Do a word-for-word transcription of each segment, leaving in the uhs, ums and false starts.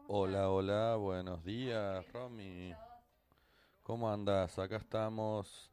¿Cómo estás? Hola, hola, buenos días, Feliz Romy. día vos. ¿Cómo andas? Acá estamos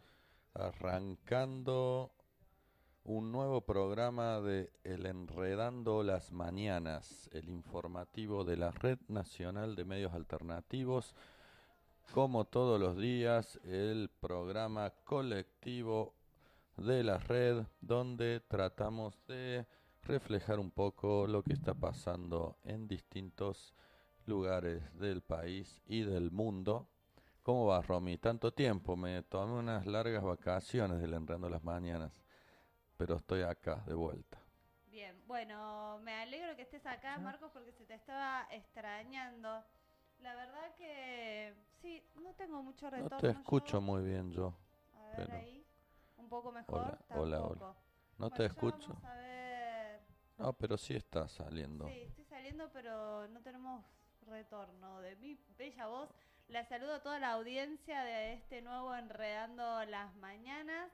arrancando un nuevo programa de El Enredando las Mañanas, el informativo de la Red Nacional de Medios Alternativos. Como todos los días, el programa colectivo de la red donde tratamos de reflejar un poco lo que está pasando en distintos lugares del país y del mundo. ¿Cómo va, Romy? Tanto tiempo, me tomé unas largas vacaciones del Enredando las Mañanas, pero estoy acá de vuelta. Bien, bueno, me alegro que estés acá, Marcos, porque se te estaba extrañando. La verdad que sí, no tengo mucho No te retorno escucho yo. muy bien yo, A ver pero ahí. Un poco mejor, hola, hola, hola. tampoco. No te Bueno, ya escucho. vamos a ver. No, pero sí está saliendo. Sí, estoy saliendo, pero no tenemos retorno de mi bella voz. La saludo a toda la audiencia de este nuevo Enredando las Mañanas.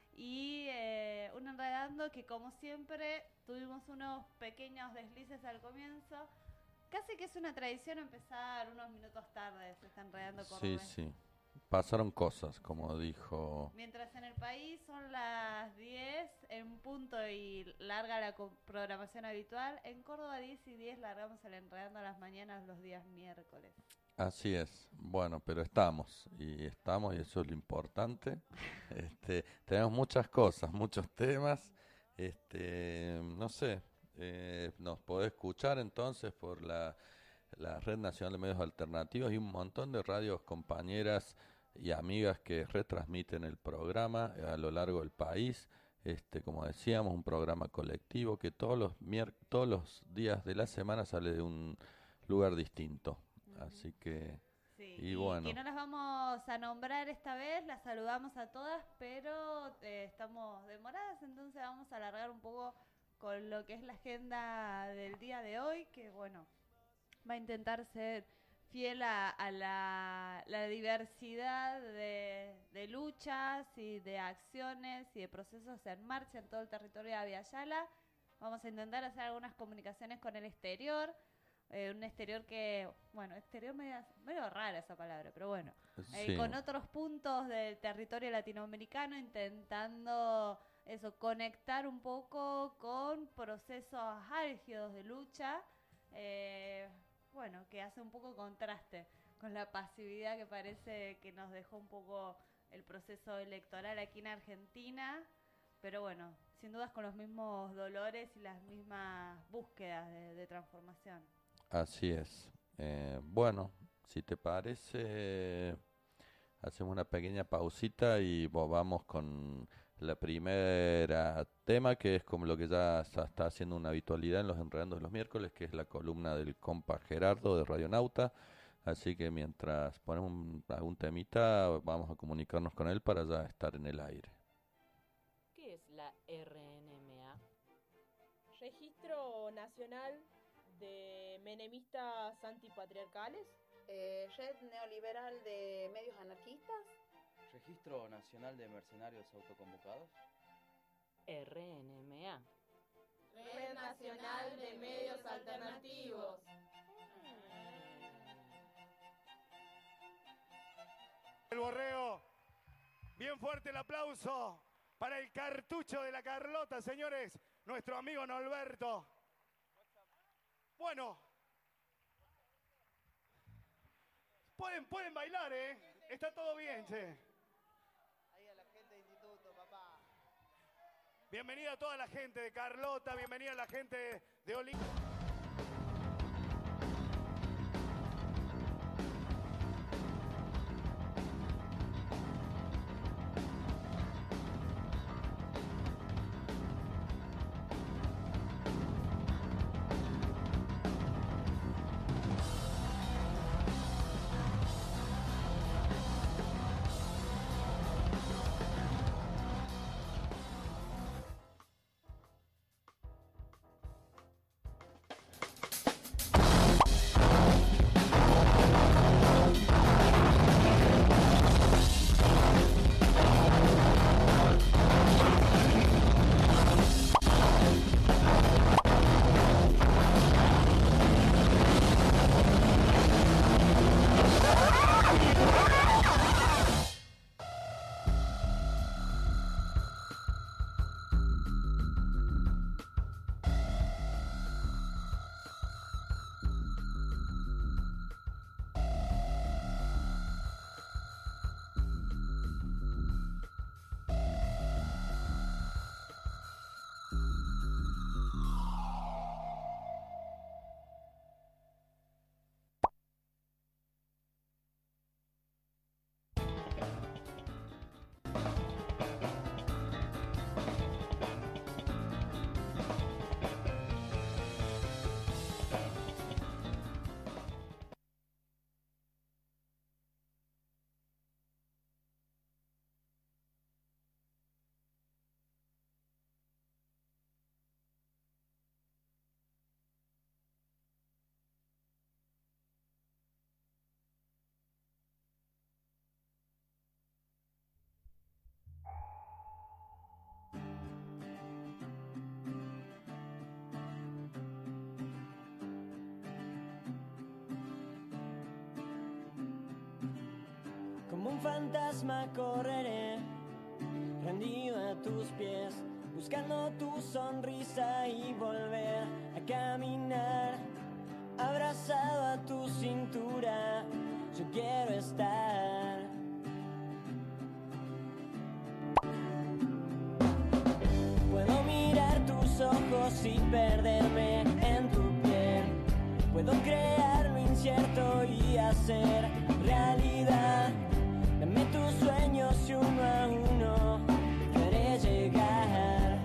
Y eh, un enredando que como siempre tuvimos unos pequeños deslices al comienzo. Casi que es una tradición empezar unos minutos tarde, se está enredando Sí, cordobés. sí. Pasaron cosas, como dijo. Mientras en el país son las diez en punto y larga la co- programación habitual, en Córdoba diez y diez largamos el Enredando a las Mañanas los días miércoles. Así es. Bueno, pero estamos y estamos y eso es lo importante. Este, tenemos muchas cosas, muchos temas. Este, no sé, eh, nos podés escuchar entonces por la, la Red Nacional de Medios Alternativos y un montón de radios compañeras y amigas que retransmiten el programa a lo largo del país. Este, como decíamos, un programa colectivo que todos los mier- todos los días de la semana sale de un lugar distinto. Ujú. Así que, Sí, y y que bueno, no las vamos a nombrar esta vez, las saludamos a todas, pero eh, estamos demoradas, entonces vamos a alargar un poco con lo que es la agenda del día de hoy, que bueno, va a intentar ser fiel a, a la, la diversidad de, de luchas y de acciones y de procesos en marcha en todo el territorio de Aviala. Vamos a intentar hacer algunas comunicaciones con el exterior, eh, un exterior que, bueno, exterior medio, medio rara esa palabra, pero bueno, eh, sí, con otros puntos del territorio latinoamericano intentando eso, conectar un poco con procesos álgidos de lucha, eh, bueno, que hace un poco contraste con la pasividad que parece que nos dejó un poco el proceso electoral aquí en Argentina, pero bueno, sin dudas con los mismos dolores y las mismas búsquedas de, de transformación. así es. Eh, bueno, si te parece, hacemos una pequeña pausita y vo- vamos con la primera tema, que es como lo que ya se está haciendo una habitualidad en los Enredandos de los miércoles, que es la columna del compa Gerardo de Radionauta. Así que mientras ponemos un- algún temita, vamos a comunicarnos con él para ya estar en el aire. ¿Qué es la R N M A? Registro Nacional de Menemistas Antipatriarcales. Eh, Red Neoliberal de Medios Anarquistas. Registro Nacional de Mercenarios Autoconvocados. R N M A. Red Nacional de Medios Alternativos. El borreo. Bien fuerte el aplauso para el cartucho de la Carlota, señores. Nuestro amigo Norberto. Bueno. Pueden, pueden bailar, ¿eh? Está todo bien, che. Ahí a la gente de instituto, papá. Bienvenida a toda la gente de Carlota, bienvenida a la gente de Oli. un fantasma correré, rendido a tus pies, buscando tu sonrisa y volver a caminar, abrazado a tu cintura, yo quiero estar. Puedo mirar tus ojos y perderme en tu piel, puedo crear lo incierto y hacer realidad. Dame tus sueños y uno a uno te haré llegar.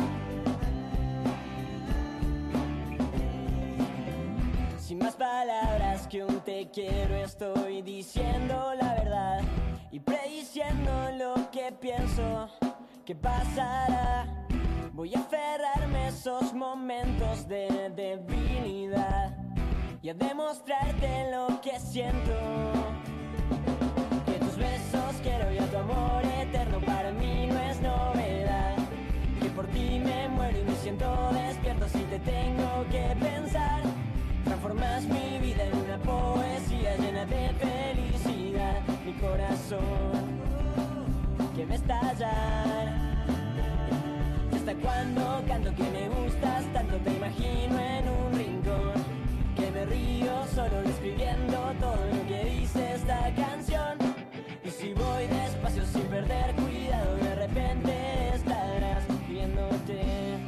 Sin más palabras que un te quiero, estoy diciendo la verdad y prediciendo lo que pienso que pasará. Voy a aferrarme a esos momentos de debilidad y a demostrarte lo que siento. Que tus besos quiero y a tu amor eterno para mí no es novedad. Que por ti me muero y me siento despierto si te tengo que pensar. Transformas mi vida en una poesía llena de felicidad. Mi corazón que va a estallar. Y hasta cuando canto que me gustas tanto, te imagino en un rincón, que me río solo describiendo todo lo que dice esta canción. Y si voy despacio sin perder cuidado, de repente estarás viéndote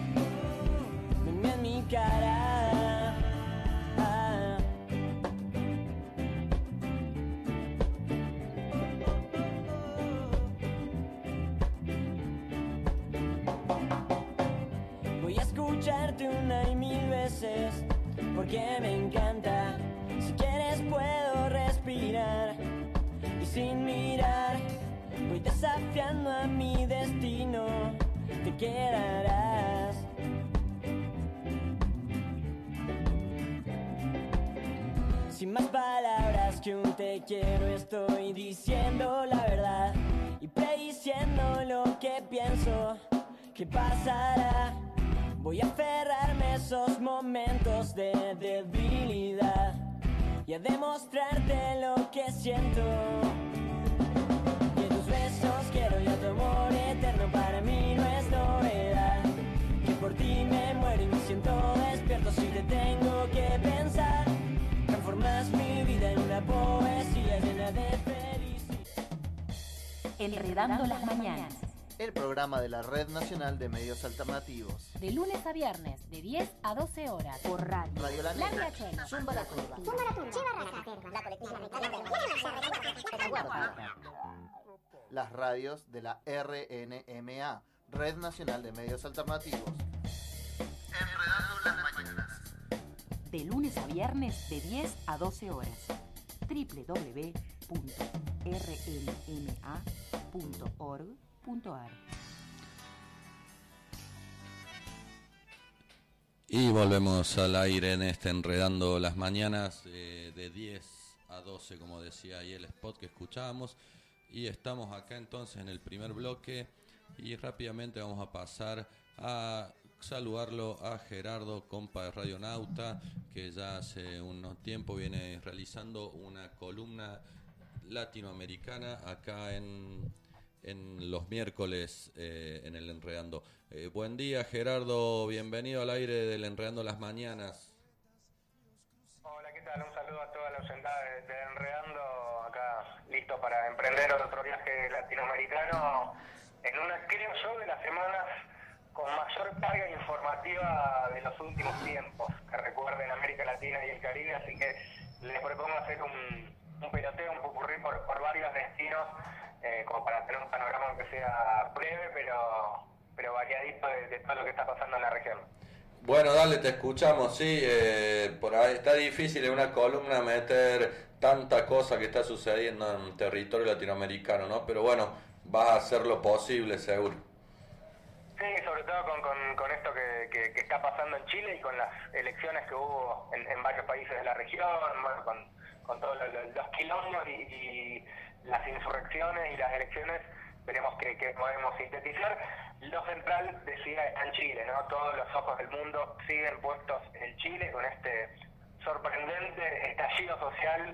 en mi cara. Ah. Voy a escucharte una y mil veces porque me encanta. Si quieres puedo respirar y sin mirar voy desafiando a mi destino. Te quedarás. Sin más palabras que un te quiero, estoy diciendo la verdad y prediciendo lo que pienso que pasará. Voy a aferrarme a esos momentos de debilidad y a demostrarte lo que siento. Que tus besos quiero y a tu amor eterno para mí no es novedad. Que por ti me muero y me siento despierto si te tengo que pensar. Transformas mi vida en una poesía llena de felicidad. Enredando las mañanas. El programa de la Red Nacional de Medios Alternativos. De lunes a viernes, de diez a doce horas. Por radio. Radio La Negra. Zumba la Curva. Zumba la Curva. La colectiva. Las radios de la R N M A, Red Nacional de Medios Alternativos. Enredando las mañanas. De lunes a viernes, de diez a doce horas. doble u doble u doble u punto r n m a punto org. Y volvemos al aire en este Enredando las Mañanas, eh, de diez a doce, como decía ahí el spot que escuchábamos. Y estamos acá entonces en el primer bloque y rápidamente vamos a pasar a saludarlo a Gerardo, compa de Radionauta, que ya hace unos tiempo viene realizando una columna latinoamericana acá en... en los miércoles eh, en el Enredando. Eh, buen día, Gerardo, bienvenido al aire del Enredando las Mañanas. Hola, ¿qué tal? Un saludo a toda la ausentada de, de Enredando, acá listo para emprender otro viaje latinoamericano en una, creo yo, de las semanas con mayor carga informativa de los últimos tiempos, que recuerden América Latina y el Caribe, así que les propongo hacer un, un peloteo, un popurrí por, por varios destinos, Eh, como para tener un panorama que sea breve, pero pero variadito de, de todo lo que está pasando en la región. Bueno, dale, te escuchamos, sí, eh, por ahí está difícil en una columna meter tanta cosa que está sucediendo en territorio latinoamericano, ¿no? Pero bueno, vas a hacer lo posible, seguro. Sí, sobre todo con, con, con esto que, que, que está pasando en Chile y con las elecciones que hubo en, en varios países de la región, bueno, con, con todos los, los quilombos y, y las insurrecciones y las elecciones, veremos que, que podemos sintetizar. Lo central, decía, está en Chile, ¿no? Todos los ojos del mundo siguen puestos en Chile con este sorprendente estallido social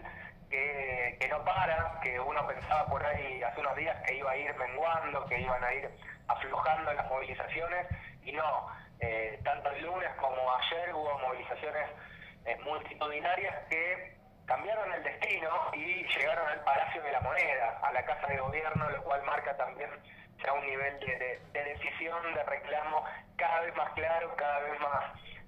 que, que no para, que uno pensaba por ahí hace unos días que iba a ir menguando, que iban a ir aflojando las movilizaciones, y no, eh, tanto el lunes como ayer hubo movilizaciones eh, multitudinarias que cambiaron el destino y llegaron al Palacio de la Moneda, a la Casa de Gobierno, lo cual marca también ya un nivel de, de, de decisión, de reclamo cada vez más claro, cada vez más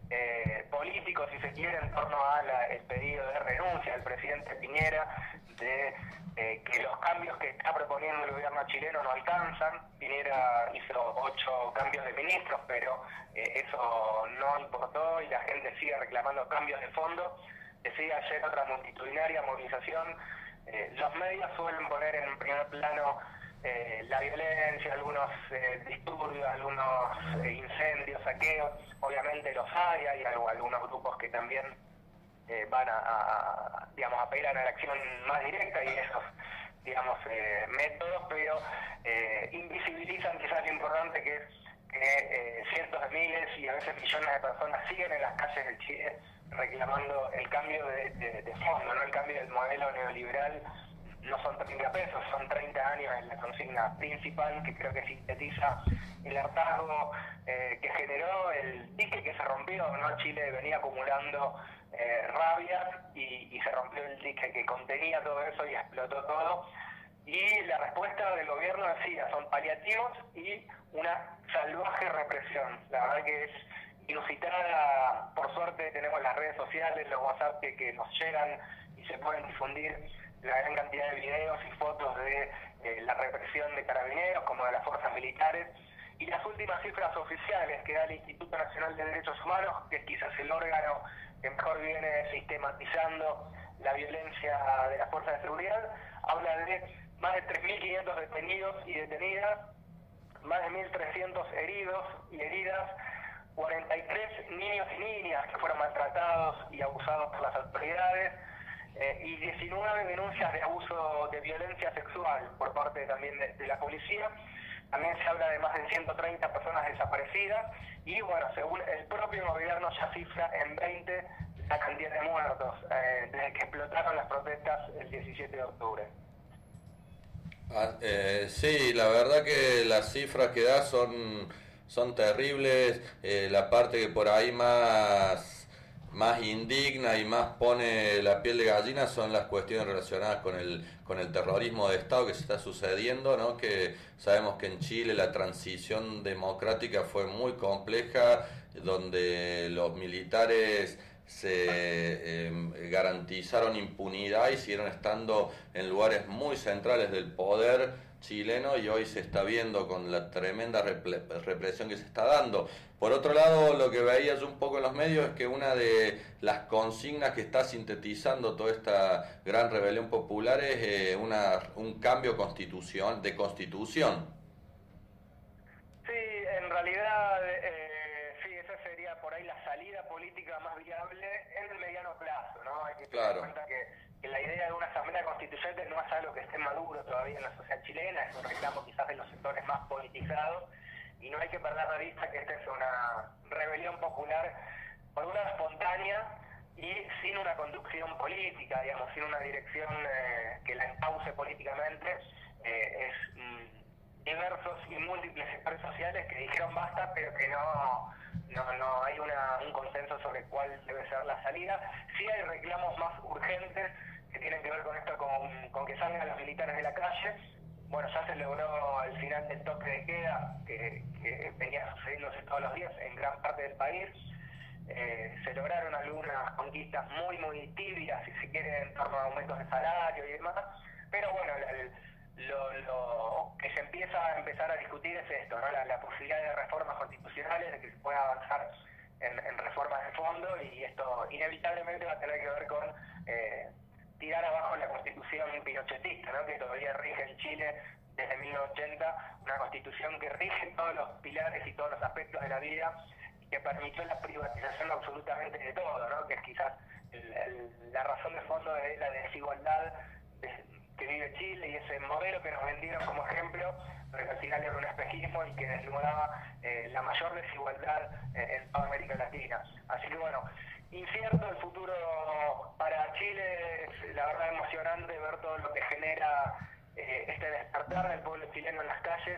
eh, político, si se quiere, en torno al pedido de renuncia del presidente Piñera, de eh, que los cambios que está proponiendo el gobierno chileno no alcanzan. Piñera hizo ocho cambios de ministros, pero eh, eso no importó y la gente sigue reclamando cambios de fondo. Decía ayer otra multitudinaria movilización. Eh, los medios suelen poner en primer plano eh, la violencia, algunos eh, disturbios, algunos eh, incendios, saqueos. Obviamente los hay, hay algunos grupos que también eh, van a, a, digamos, apelan a la acción más directa y esos, digamos, eh, métodos, pero eh, invisibilizan quizás lo importante que es que eh, cientos de miles y a veces millones de personas siguen en las calles de Chile reclamando el cambio de, de, de fondo, no el cambio del modelo neoliberal. No son treinta pesos, son treinta años en la consigna principal, que creo que sintetiza el hartazgo eh, que generó el dique que se rompió, ¿no? Chile venía acumulando eh, rabia y, y se rompió el dique que contenía todo eso y explotó todo. Y la respuesta del gobierno decía, son paliativos y una salvaje represión. La verdad que es inusitada. Por suerte tenemos las redes sociales, los WhatsApp que, que nos llegan y se pueden difundir la gran cantidad de videos y fotos de eh, la represión de carabineros como de las fuerzas militares, y las últimas cifras oficiales que da el Instituto Nacional de Derechos Humanos, que es quizás el órgano que mejor viene sistematizando la violencia de las fuerzas de seguridad, habla de más de tres mil quinientos detenidos y detenidas, más de mil trescientos heridos y heridas, cuarenta y tres niños y niñas que fueron maltratados y abusados por las autoridades, eh, y diecinueve denuncias de abuso de violencia sexual por parte también de, de la policía. También se habla de más de ciento treinta personas desaparecidas y, bueno, según el propio gobierno ya cifra en veinte la cantidad de muertos eh, desde que explotaron las protestas el diecisiete de octubre. Ah, eh, sí, la verdad que las cifras que da son, son terribles. Eh, la parte que por ahí más... más indigna y más pone la piel de gallina son las cuestiones relacionadas con el con el terrorismo de Estado que se está sucediendo, ¿no? Que sabemos que en Chile la transición democrática fue muy compleja, donde los militares se eh, garantizaron impunidad y siguieron estando en lugares muy centrales del poder chileno, y hoy se está viendo con la tremenda represión que se está dando. Por otro lado, lo que veía yo un poco en los medios es que una de las consignas que está sintetizando toda esta gran rebelión popular es eh, una, un cambio constitución, de constitución. Sí, en realidad, eh, sí, esa sería por ahí la salida política más viable en el mediano plazo, ¿no? Hay que tener Claro. en cuenta que, que la idea de una asamblea constituyente no es algo que esté maduro todavía en la sociedad chilena, es un reclamo quizás de los sectores más politizados, y no hay que perder de vista que esta es una rebelión popular, por un lado espontánea y sin una conducción política, digamos, sin una dirección eh, que la encauce políticamente. Eh, es mm, diversos y múltiples sectores sociales que dijeron basta, pero que no, no, no hay una, un consenso sobre cuál debe ser la salida. Sí hay reclamos más urgentes que tienen que ver con esto, con, con que salgan los militares de la calle. Bueno, ya se logró al final del toque de queda, que, que venía sucediéndose todos los días en gran parte del país. Eh, se lograron algunas conquistas muy, muy tibias, si se quiere, en torno a aumentos de salario y demás. Pero bueno, el, lo, lo que se empieza a empezar a discutir es esto, ¿no? La, la posibilidad de reformas constitucionales, de que se pueda avanzar en, en reformas de fondo, y esto inevitablemente va a tener que ver con eh, tirar abajo la constitución pinochetista, ¿no? Que todavía rige en Chile desde mil novecientos ochenta, una constitución que rige todos los pilares y todos los aspectos de la vida, y que permitió la privatización absolutamente de todo, ¿no? Que es quizás el, el, la razón de fondo de la desigualdad de, que vive Chile, y ese modelo que nos vendieron como ejemplo, pero que al final era un espejismo y que desnudaba eh, la mayor desigualdad eh, en toda América Latina. Así que bueno, incierto el futuro para Chile, la verdad emocionante ver todo lo que genera eh, este despertar del pueblo chileno en las calles,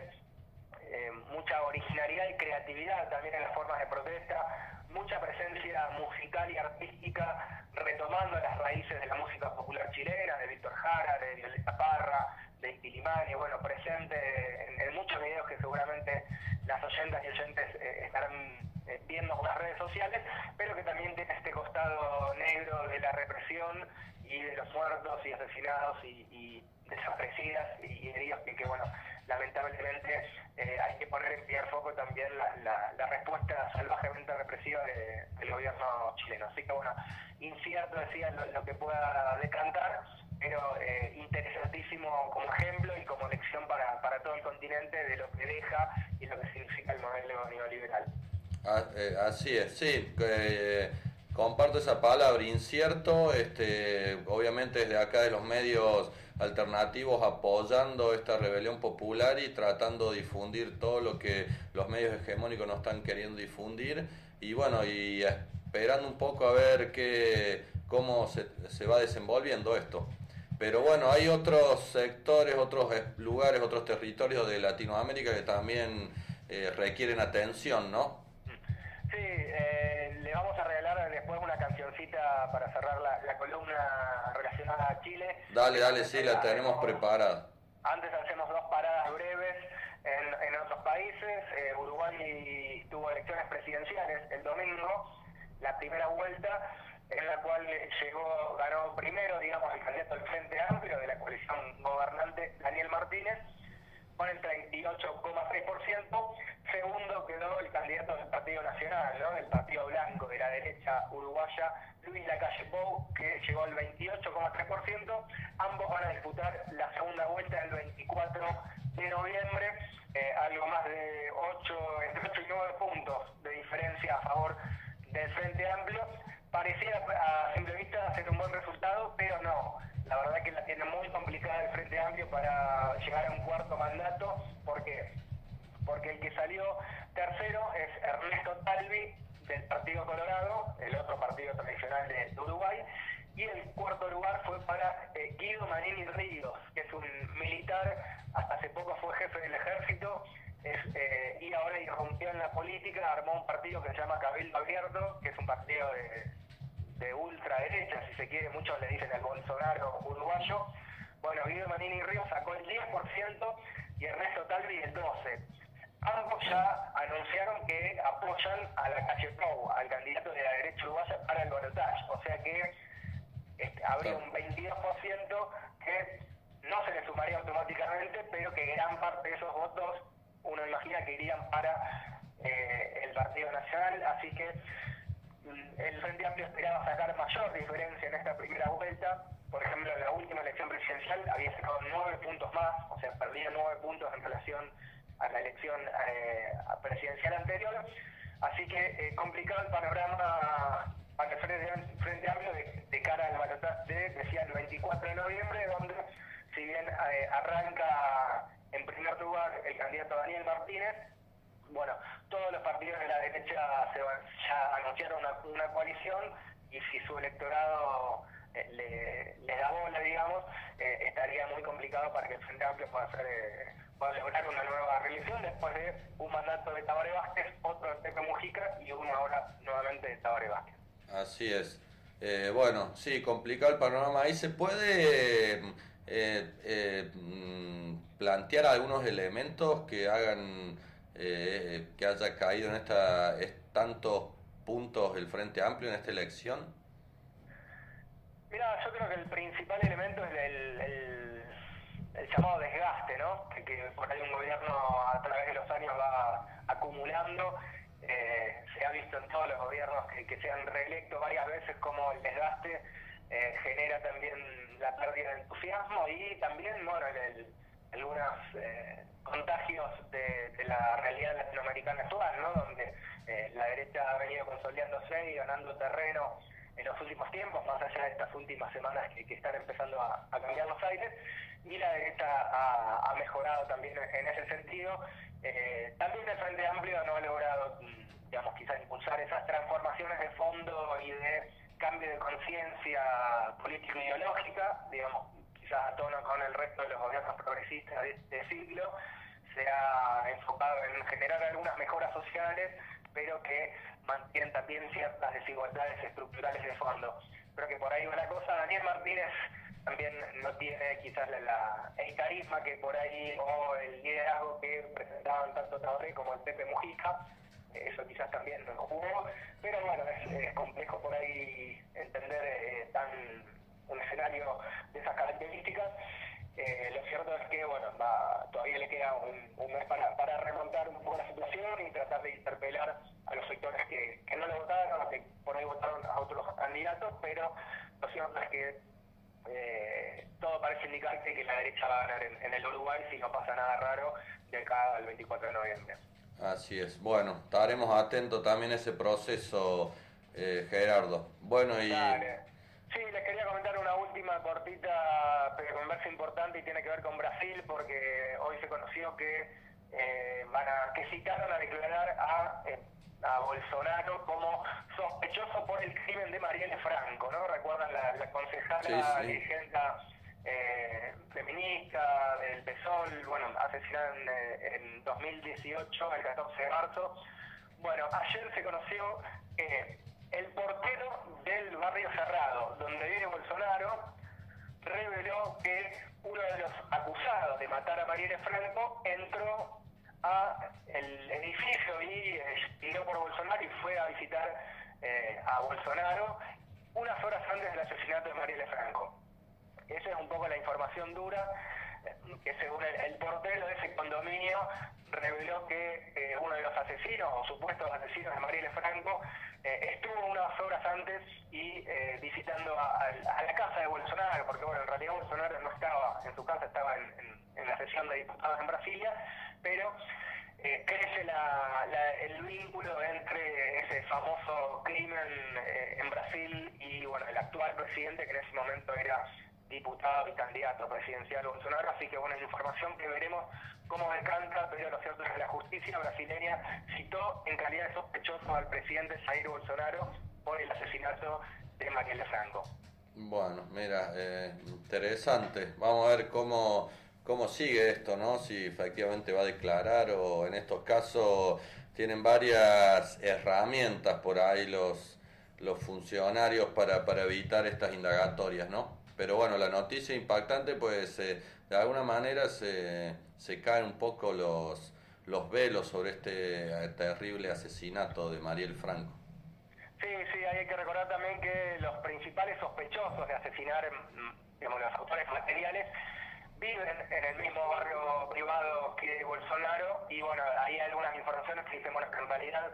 eh, mucha originalidad y creatividad también en las formas de protesta, mucha presencia musical y artística, retomando las raíces de la música popular chilena, de Víctor Jara, de Violeta Parra, de Inti Illimani, bueno, presente en, en muchos videos que seguramente las oyentas y oyentes eh, estarán eh, viendo por las redes sociales, pero que también tiene este costado negro de la represión y de los muertos y asesinados y, y desaparecidas y heridos que, que bueno, lamentablemente eh, hay que poner en pie el foco también la, la, la respuesta salvajemente represiva de, del gobierno chileno. Así que bueno, incierto decía lo, lo que pueda decantar, pero eh, interesantísimo como ejemplo y como lección para, para todo el continente de lo que deja y lo que significa el modelo neoliberal. Ah, eh, así es, sí, eh, comparto esa palabra, incierto, este, obviamente desde acá de los medios alternativos apoyando esta rebelión popular y tratando de difundir todo lo que los medios hegemónicos no están queriendo difundir, y bueno, y esperando un poco a ver qué, cómo se, se va desenvolviendo esto. Pero bueno, hay otros sectores, otros lugares, otros territorios de Latinoamérica que también eh, requieren atención, ¿no? Sí, eh, le vamos a regalar después una cancioncita para cerrar la, la columna relacionada a Chile. Dale, dale, sí, la tenemos preparada. Antes hacemos dos paradas breves en, en otros países. Eh, Uruguay tuvo elecciones presidenciales el domingo, la primera vuelta, en la cual llegó, ganó primero, digamos, el candidato del Frente Amplio de la coalición gobernante, Daniel Martínez, con el treinta y ocho coma seis por ciento. Segundo quedó el candidato del Partido Nacional, ¿no?, del Partido Blanco, de la derecha uruguaya, Luis Lacalle Pou, que llegó al veintiocho coma tres por ciento. Ambos van a disputar la segunda vuelta el veinticuatro de noviembre, eh, algo más de ocho, entre ocho y nueve puntos de diferencia a favor del Frente Amplio. Pareciera a simple vista ser un buen resultado, pero no. La verdad que la tiene muy complicada el Frente Amplio para llegar a un cuarto mandato. ¿Por qué? Porque el que salió tercero es Ernesto Talvi, del Partido Colorado, el otro partido tradicional de Uruguay, y el cuarto lugar fue para eh, Guido Manini Ríos, que es un militar, hasta hace poco fue jefe del ejército, es, eh, y ahora irrumpió en la política, armó un partido que se llama Cabildo Abierto, que es un partido de, de ultraderecha, si se quiere, muchos le dicen el Bolsonaro uruguayo. Bueno, Guido Manini Ríos sacó el diez por ciento y Ernesto Talvi el doce por ciento. Ambos ya anunciaron que apoyan a Lacalle Pou, al candidato de la derecha uruguaya, para el balotaje. O sea que este, habría un veintidós por ciento que no se le sumaría automáticamente, pero que gran parte de esos votos uno imagina que irían para eh, el Partido Nacional. Así que el Frente Amplio esperaba sacar mayor diferencia en esta primera vuelta. Por ejemplo, en la última elección presidencial había sacado nueve puntos más, o sea, perdía nueve puntos en relación a la elección eh, presidencial anterior. Así que eh, complicado el panorama para el Frente, Frente Amplio de, de cara al balotaje de, decía, el veinticuatro de noviembre, donde si bien eh, arranca en primer lugar el candidato Daniel Martínez, bueno, todos los partidos de la derecha se van, ya anunciaron una, una coalición, y si su electorado eh, le, le da bola, digamos, eh, estaría muy complicado para que el Frente Amplio pueda hacer... Eh, para lograr una nueva reelección después de un mandato de Tabaré Vázquez, otro de Pepe Mujica y uno ahora nuevamente de Tabaré Vázquez. Así es. Eh, bueno, sí, complicado el panorama. Ahí se puede eh, eh, plantear algunos elementos que hagan eh, que haya caído en esta es, tantos puntos el Frente Amplio en esta elección. Mira, yo creo que el principal elemento es el, el, el llamado desgaste, ¿no? Que, que por ahí un gobierno a través de los años va acumulando. Eh, se ha visto en todos los gobiernos que, que se han reelecto varias veces como el desgaste eh, genera también la pérdida de entusiasmo y también, bueno, el, el, algunos eh, contagios de, de la realidad latinoamericana actual, ¿no? Donde eh, la derecha ha venido consolidándose y ganando terreno en los últimos tiempos, más allá de estas últimas semanas que, que están empezando a, a cambiar los aires, y la derecha ha, ha mejorado también en ese sentido. Eh, también el Frente Amplio no ha logrado, digamos, quizás impulsar esas transformaciones de fondo y de cambio de conciencia político-ideológica, digamos, quizás a tono con el resto de los gobiernos progresistas de este siglo, se ha enfocado en generar algunas mejoras sociales, pero que mantienen también ciertas desigualdades estructurales de fondo. Creo que por ahí va la cosa. Daniel Martínez también no tiene quizás la, la, el carisma que por ahí, o el liderazgo que presentaban tanto Tabaré como el Pepe Mujica. Eso quizás también no jugó, pero bueno, es, es complejo por ahí entender eh, tan un escenario de esas características. Eh, lo cierto es que bueno, va, todavía le queda un, un mes para, para remontar un poco la situación y tratar de interpelar a los sectores que, que no le votaron o que por ahí votaron a otros candidatos, pero lo cierto es que eh, todo parece indicar que la derecha va a ganar en, en el Uruguay si no pasa nada raro de acá al veinticuatro de noviembre. Así es. Bueno, estaremos atentos también a ese proceso, eh, Gerardo. Bueno, y... Dale. Sí, les quería comentar una última cortita, pero me parece importante y tiene que ver con Brasil, porque hoy se conoció que eh, van a, que citaron a declarar a, eh, a Bolsonaro como sospechoso por el crimen de Marielle Franco, ¿no? ¿Recuerdan la, la concejala sí, sí. dirigenta eh, feminista del P SOL? Bueno, asesinaron eh, en dos mil dieciocho, el catorce de marzo. Bueno, ayer se conoció que el portero del barrio Cerrado, donde vive Bolsonaro, reveló que uno de los acusados de matar a Marielle Franco entró a el edificio y eh, tiró por Bolsonaro y fue a visitar eh, a Bolsonaro unas horas antes del asesinato de Marielle Franco. Esa es un poco la información dura, que según el, el portero de ese condominio reveló que eh, uno de los asesinos o supuestos asesinos de Marielle Franco eh, estuvo unas horas antes y eh, visitando a, a, a la casa de Bolsonaro, porque bueno, en realidad Bolsonaro no estaba en su casa, estaba en, en, en la sesión de diputados en Brasilia, pero eh, crece la, la, el vínculo entre ese famoso crimen eh, en Brasil y bueno, el actual presidente, que en ese momento era diputado y candidato presidencial Bolsonaro, así que bueno, es información que veremos cómo decanta, pero lo cierto es que la justicia brasileña citó en calidad de sospechoso al presidente Jair Bolsonaro por el asesinato de Marielle Franco. Bueno, mira, eh, interesante. Vamos a ver cómo, cómo sigue esto, ¿no? Si efectivamente va a declarar o en estos casos tienen varias herramientas por ahí los, los funcionarios para, para evitar estas indagatorias, ¿no? Pero bueno, la noticia impactante, pues eh, de alguna manera se, se caen un poco los, los velos sobre este eh, terrible asesinato de Marielle Franco. Sí, sí, hay que recordar también que los principales sospechosos de asesinar, digamos, los autores materiales, viven en el mismo barrio privado que Bolsonaro, y bueno, hay algunas informaciones que dicen, bueno, que en realidad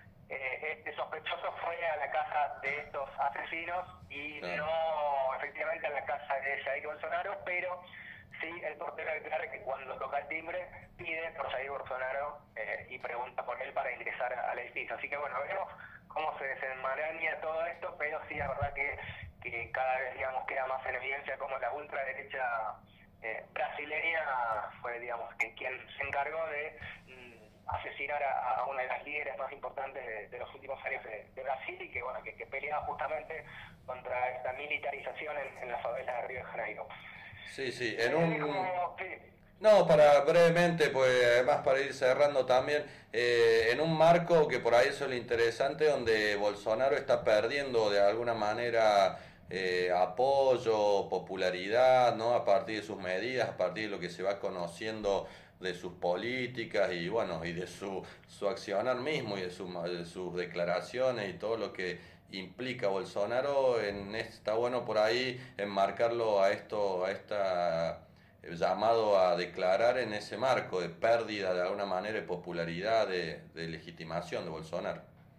Eh, este sospechoso fue a la casa de estos asesinos y claro, no efectivamente a la casa de Jair Bolsonaro, pero sí el portero declara que cuando toca el timbre pide por Jair Bolsonaro eh, y pregunta por él para ingresar al edificio. Así que bueno, veremos cómo se desenmaraña todo esto, pero sí es verdad que, que cada vez, digamos, queda más en evidencia como la ultraderecha eh, brasileña fue, digamos, que quien se encargó de asesinar a, a una de las líderes más importantes de, de los últimos años de, de Brasil y que bueno que, que peleaba justamente contra esta militarización en, en la favela de Río de Janeiro. Sí, sí, en un... Como, sí. No, para brevemente, pues además para ir cerrando también, eh, en un marco que por ahí eso es lo interesante, donde Bolsonaro está perdiendo de alguna manera eh, apoyo, popularidad, ¿no? A partir de sus medidas, a partir de lo que se va conociendo de sus políticas y bueno, y de su, su accionar mismo y de, su, de sus declaraciones y todo lo que implica Bolsonaro. En, está bueno por ahí enmarcarlo a esto, a esta llamado a declarar en ese marco de pérdida de alguna manera de popularidad, de, de legitimación de Bolsonaro.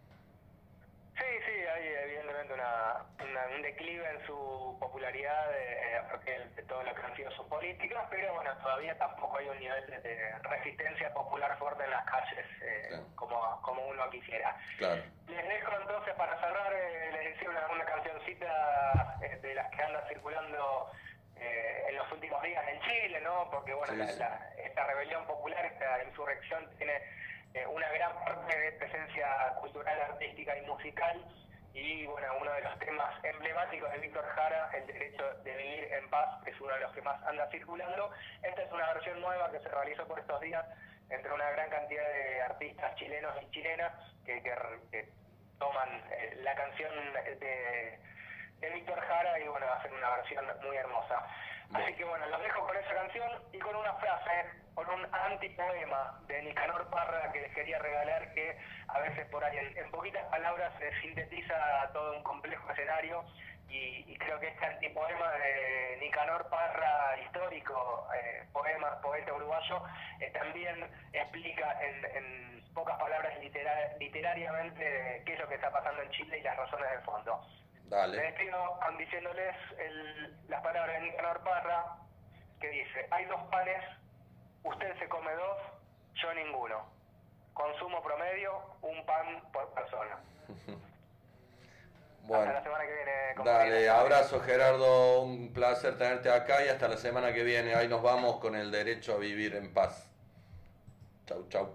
Sí, sí, hay evidentemente una, una, un declive en su popularidad eh, de, de todo lo que han sido sus políticas, pero bueno, todavía tampoco hay un nivel de, de resistencia popular fuerte en las calles eh, claro, como, como uno quisiera. Claro. Les dejo entonces para cerrar, eh, les decía una, una cancioncita eh, de las que andan circulando eh, en los últimos días en Chile, ¿no? Porque bueno, sí, la, sí. La, esta rebelión popular, esta insurrección tiene una gran parte de presencia cultural, artística y musical, Y bueno, uno de los temas emblemáticos de Víctor Jara, el derecho de vivir en paz, es uno de los que más anda circulando. Esta es una versión nueva que se realizó por estos días entre una gran cantidad de artistas chilenos y chilenas que, que, que toman eh, la canción de, de Víctor Jara y bueno, hacen una versión muy hermosa. Así que bueno, los dejo con esa canción y con una frase, con un antipoema de Nicanor Parra que les quería regalar, que a veces por ahí en, en poquitas palabras se sintetiza todo un complejo escenario y, y creo que este antipoema de Nicanor Parra, histórico, eh, poema, poeta uruguayo, eh, también explica en, en pocas palabras litera, literariamente qué es lo que está pasando en Chile y las razones de fondo. Dale. Me despido diciéndoles el, las palabras de Nicanor Parra, que dice: hay dos panes, usted se come dos, yo ninguno. Consumo promedio, un pan por persona. Bueno, hasta la semana que viene. Dale, abrazo Gerardo, un placer tenerte acá y hasta la semana que viene. Ahí nos vamos con el derecho a vivir en paz. Chau, chau.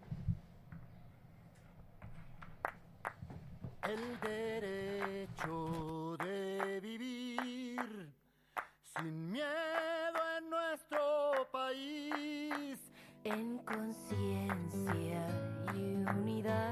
El derecho de vivir sin miedo en nuestro país, en conciencia y unidad,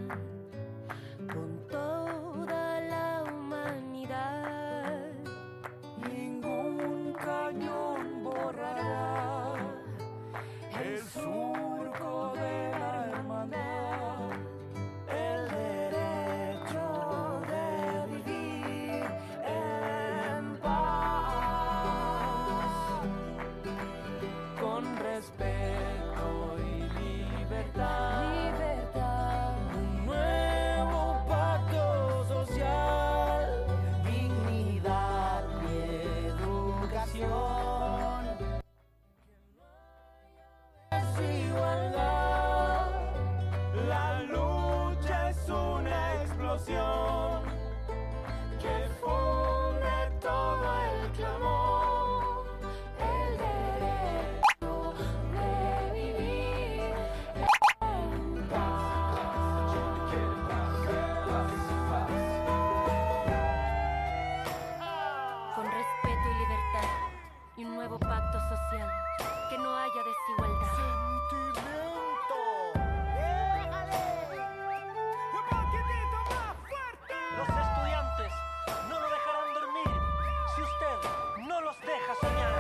con toda la humanidad. Ningún cañón borrará el surco de la hermandad. El derecho de vivir en paz, con respeto y libertad. Libertad. Un nuevo pacto social, dignidad y educación. Desigualdad, la lucha es una explosión que funde todo el clamor. El derecho de vivir en paz. Con respeto y libertad y un nuevo pacto social, que no haya desigualdad. Los estudiantes no lo dejarán dormir si usted no los deja soñar.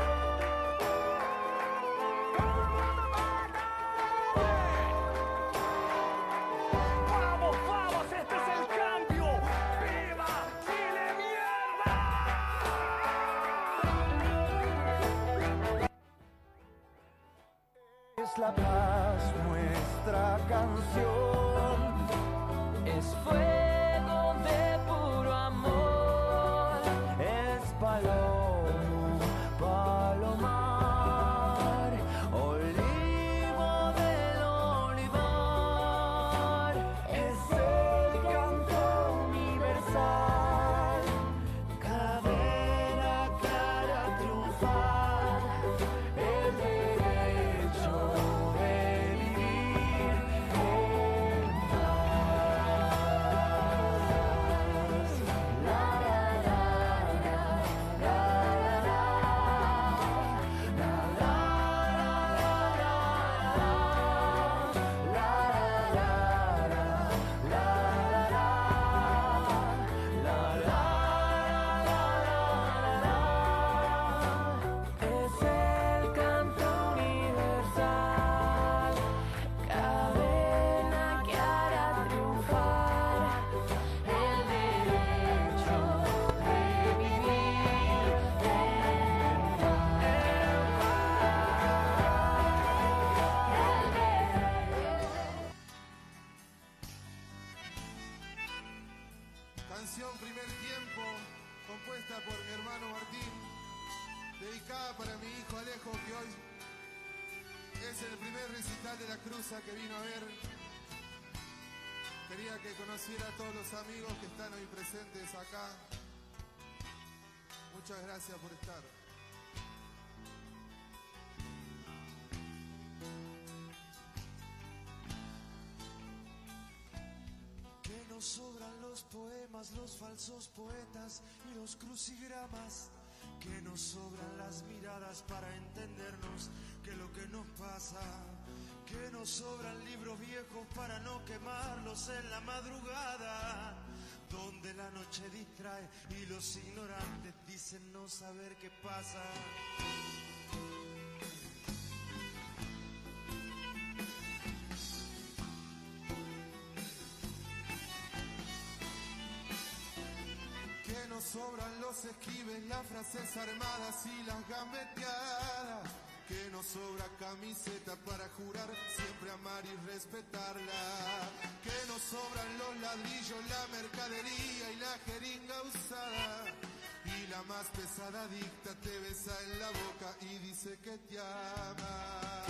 ¡Vamos, vamos! ¡Este es el cambio! ¡Viva Chile, mierda! Es la paz nuestra canción, Es fuego de puro amor. es palomo, palomar, olivo del olivar, es el canto universal, cadena clara triunfar, el derecho de vivir en paz. La la la la la la la la es el canto universal, cadena que hará triunfar el derecho de vivir en Canción Primer Tiempo, compuesta por mi hermano Martín, dedicada para mi hijo Alejo, que hoy es el primer recital de la Cruza que vino a ver. Quería que conociera a todos los amigos que están hoy presentes acá. Muchas gracias por estar. que nos sobran los los poemas, los falsos poetas y los crucigramas. Que nos sobran las miradas para entendernos que lo que nos pasa. Que nos sobran libros viejos para no quemarlos en la madrugada. Donde la noche distrae y los ignorantes dicen no saber qué pasa. Que nos sobran los esquives, las frases armadas y las gambeteadas. Que nos sobra camiseta para jurar siempre amar y respetarla. Que nos sobran los ladrillos, la mercadería y la jeringa usada. Y la más pesada dicta te besa en la boca y dice que te ama.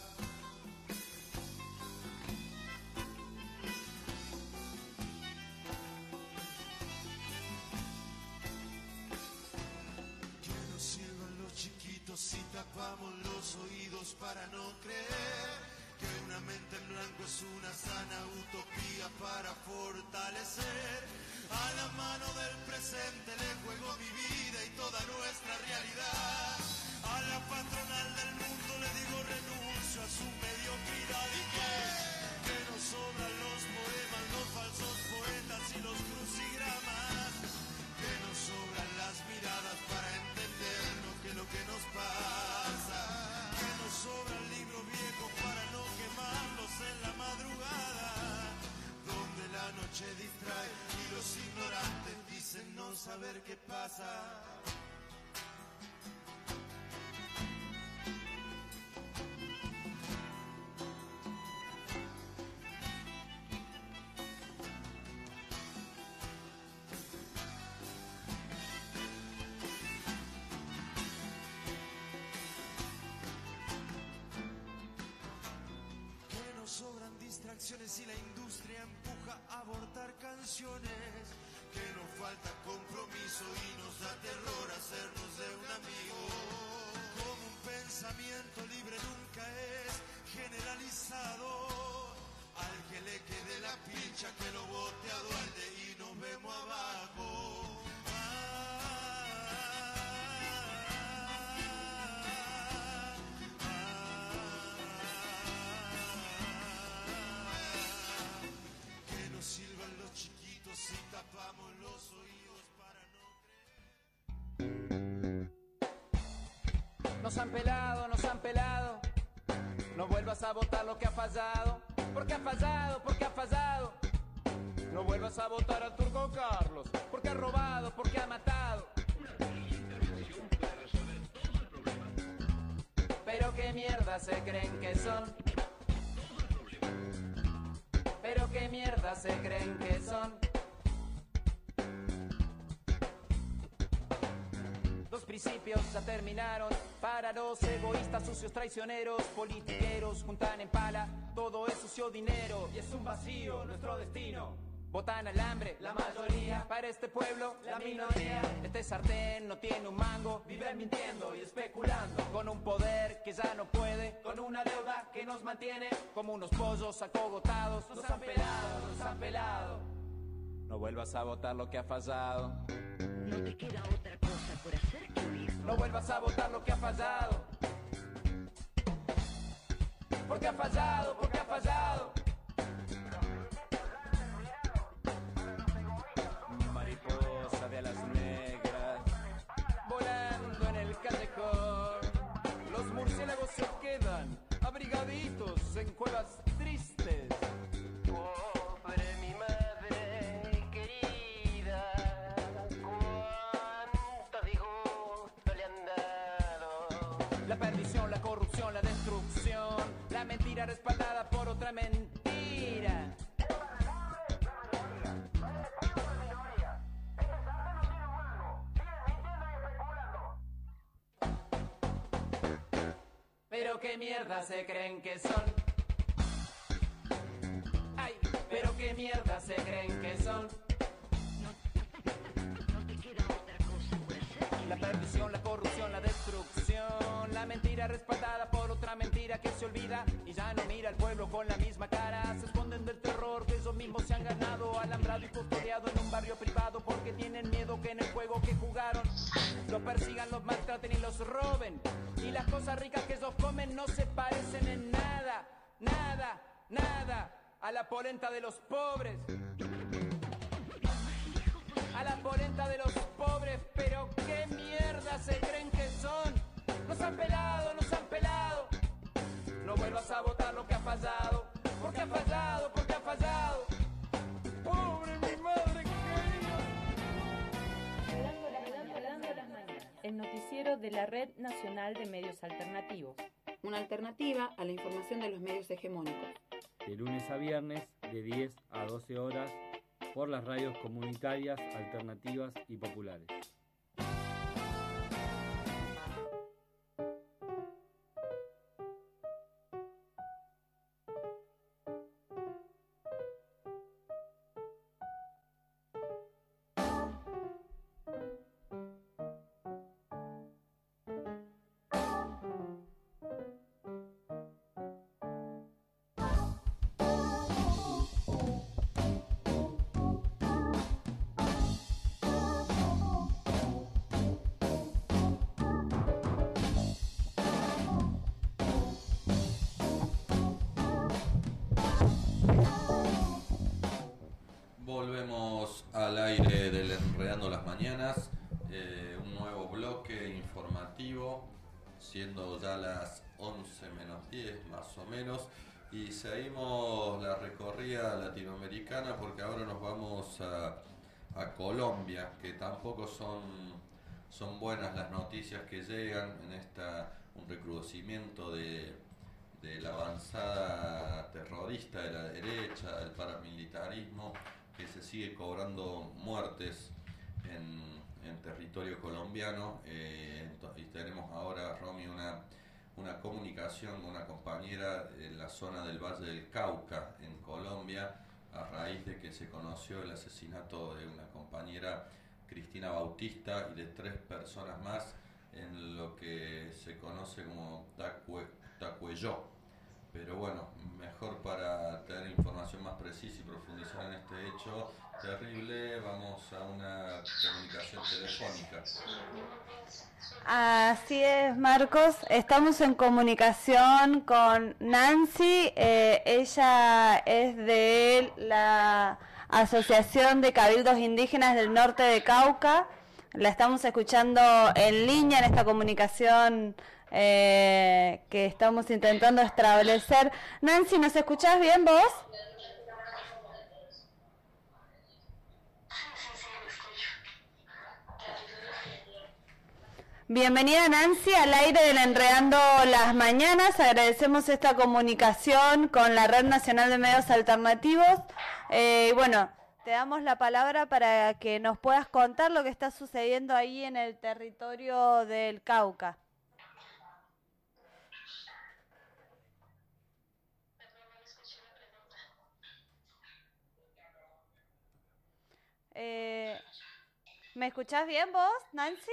Si tapamos los oídos para no creer que una mente en blanco es una sana utopía para fortalecer. A la mano del presente le juego mi vida y toda nuestra realidad. A la patronal del mundo le digo renuncio a su mediocridad. Y que, que nos sobran los poemas, los falsos poetas y los crucigramas. Que nos sobran las miradas para entendernos que lo que nos pasa. Que nos sobran libros viejos para no quemarlos en la madrugada. Donde la noche distrae y los ignorantes dicen no saber qué pasa. Sobran distracciones y la industria empuja a abortar canciones. Que nos falta compromiso y nos da terror hacernos de un amigo. Como un pensamiento libre nunca es generalizado. Al que le quede la pincha que lo bote a dualde y nos vemos abajo. Silban los chiquitos y tapamos los oídos para no creer. Nos han pelado, nos han pelado. No vuelvas a votar lo que ha fallado. Porque ha fallado, porque ha fallado. No vuelvas a votar al Turco Carlos. Porque ha robado, porque ha matado. Pero qué mierda se creen que son. Pero qué mierda se creen que son. Los principios ya terminaron. Para los egoístas, sucios, traicioneros, politiqueros, juntan en pala. Todo es sucio dinero y es un vacío nuestro destino. Votan al hambre, la mayoría. Para este pueblo, la minoría. Este sartén no tiene un mango. Viven mintiendo y especulando. Con un poder que ya no puede. Con una deuda que nos mantiene. Como unos pollos acogotados. Nos han pelado, nos han pelado. No vuelvas a votar lo que ha fallado. No te queda otra cosa por hacer que oír. No vuelvas a votar lo que ha fallado. Porque ha fallado, porque ha fallado. Mariposa de alas negras, volando en el callejón. Los murciélagos se quedan abrigaditos en cuevas tristes. Pobre mi madre querida, cuánto disgusto le han dado. La perdición, la corrupción, la destrucción, la mentira respaldada por otra mentira. Pero qué mierda se creen que son. Ay, pero qué mierda se creen que son. No te queda otra cosa por hacer. La perdición, la corrupción, la destrucción, la mentira respaldada por otra mentira que se olvida y ya no mira al pueblo con la misma cara. Se esconden del terror de esos mismos se han ganado alambrado y custodiado en un barrio privado porque tienen miedo que en el juego que jugaron los persigan, los maltraten y los roben. Y las cosas ricas que ellos comen no se parecen en nada, nada, nada a la polenta de los pobres. A la polenta de los pobres, pero qué mierda se creen que son. Nos han pelado, nos han pelado. No vuelvas a votar lo que ha fallado, porque ha fallado, porque ha fallado. Pobre mi madre querida. El noticiero de la Red Nacional de Medios Alternativos. Una alternativa a la información de los medios hegemónicos. De lunes a viernes, de diez a doce horas, por las radios comunitarias, alternativas y populares. Volvemos al aire del Enredando las Mañanas, eh, un nuevo bloque informativo, siendo ya las once menos diez más o menos, y seguimos la recorrida latinoamericana porque ahora nos vamos a, a Colombia, que tampoco son, son buenas las noticias que llegan en esta un recrudecimiento de, de la avanzada terrorista de la derecha, del paramilitarismo, que se sigue cobrando muertes en, en territorio colombiano. Eh, y tenemos ahora, Romy, una, una comunicación con una compañera en la zona del Valle del Cauca, en Colombia, a raíz de que se conoció el asesinato de una compañera, Cristina Bautista, y de tres personas más en lo que se conoce como Tacue, Tacuelló. Pero bueno, mejor para tener información más precisa y profundizar en este hecho terrible, vamos a una comunicación telefónica. Así es, Marcos. Estamos en comunicación con Nancy. Eh, ella es de la Asociación de Cabildos Indígenas del Norte de Cauca. La estamos escuchando en línea en esta comunicación Eh, que estamos intentando establecer. Nancy, ¿nos escuchás bien vos? Bienvenida, Nancy, al aire del Enredando las Mañanas. Agradecemos esta comunicación con la Red Nacional de Medios Alternativos. Eh, y bueno, te damos la palabra para que nos puedas contar lo que está sucediendo ahí en el territorio del Cauca. Eh, ¿Me escuchás bien vos, Nancy?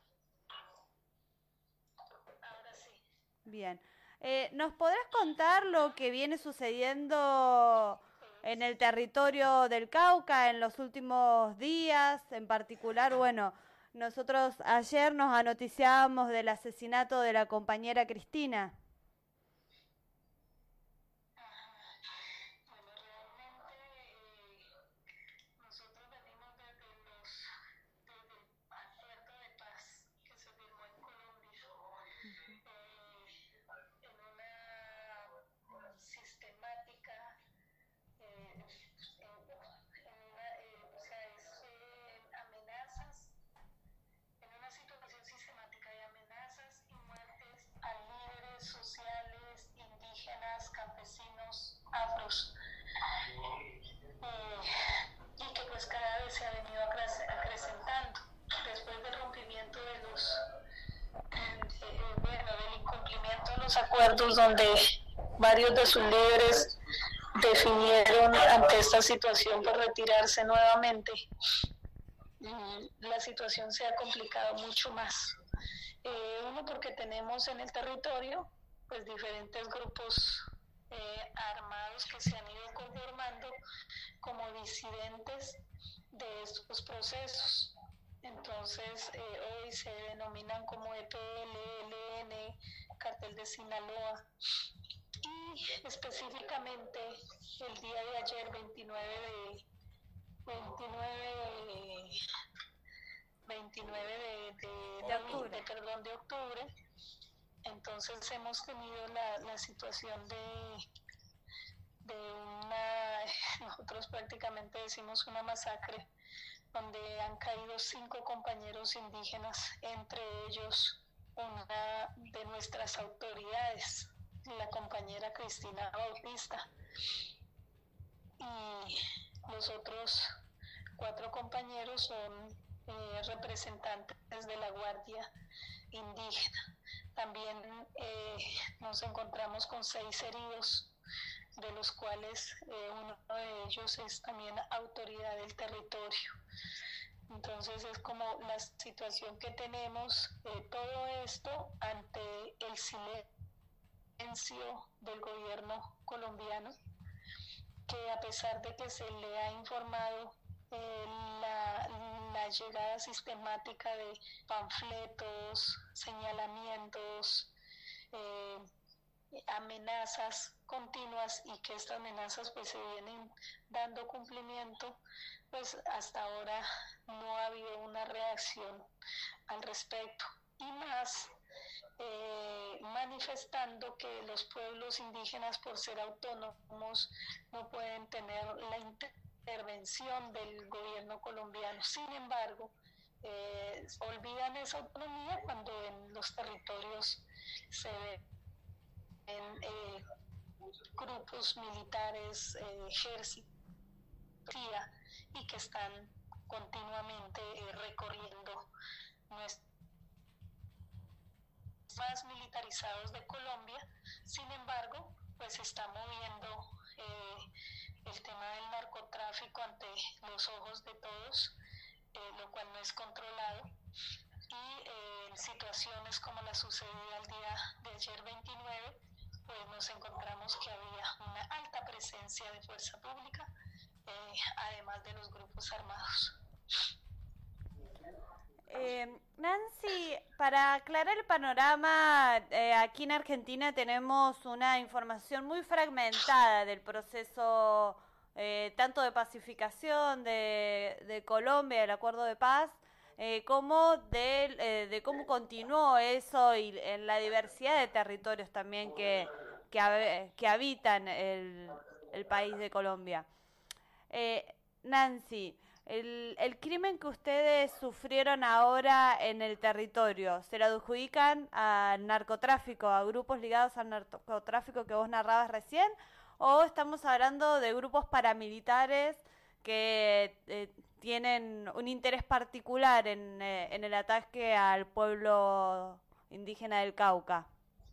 Ahora sí. Bien. Eh, ¿Nos podrás contar lo que viene sucediendo en el territorio del Cauca en los últimos días? En particular, bueno, nosotros ayer nos anoticiábamos del asesinato de la compañera Cristina. Campesinos, afros, eh, y que pues cada vez se ha venido acrecentando después del rompimiento de los eh, eh, bueno, del incumplimiento de los acuerdos, donde varios de sus líderes definieron ante esta situación por retirarse nuevamente. Mm, la situación se ha complicado mucho más. Eh, uno, porque tenemos en el territorio pues diferentes grupos Eh, armados armados que se han ido conformando como disidentes de estos procesos. Entonces, eh, hoy se denominan como E P L, E L N, Cartel de Sinaloa. Y específicamente el día de ayer, veintinueve de, veintinueve de, veintinueve de, de, de, octubre. de, perdón, de octubre, entonces hemos tenido la, la situación de, de una, nosotros prácticamente decimos una masacre, donde han caído cinco compañeros indígenas, entre ellos una de nuestras autoridades, la compañera Cristina Bautista, y los otros cuatro compañeros son eh, representantes de la Guardia Indígena. También eh, nos encontramos con seis heridos, de los cuales eh, uno de ellos es también autoridad del territorio. Entonces es como la situación que tenemos, eh, todo esto ante el silencio del gobierno colombiano, que a pesar de que se le ha informado eh, la, la llegada sistemática de panfletos, señalamientos, eh, amenazas continuas, y que estas amenazas pues se vienen dando cumplimiento, pues hasta ahora no ha habido una reacción al respecto, y más eh, manifestando que los pueblos indígenas, por ser autónomos, no pueden tener la intervención del gobierno colombiano. Sin embargo, eh, olvidan esa autonomía cuando en los territorios se ven en, eh, grupos militares, eh, ejército, y que están continuamente eh, recorriendo nuestros más militarizados de Colombia. Sin embargo, pues se está moviendo eh, el tema del narcotráfico ante los ojos de todos, eh, lo cual no es controlado, y eh, situaciones como la sucedida el día de ayer veintinueve, pues nos encontramos que había una alta presencia de fuerza pública, eh, además de los grupos armados. Eh, Nancy, para aclarar el panorama, eh, aquí en Argentina tenemos una información muy fragmentada del proceso eh, tanto de pacificación de, de Colombia, del acuerdo de paz, eh, como de, eh, de cómo continuó eso y en la diversidad de territorios también que, que, que habitan el, el país de Colombia. Eh, Nancy, El, el crimen que ustedes sufrieron ahora en el territorio, ¿se lo adjudican al narcotráfico, a grupos ligados al narcotráfico que vos narrabas recién? ¿O estamos hablando de grupos paramilitares que eh, tienen un interés particular en, eh, en el ataque al pueblo indígena del Cauca?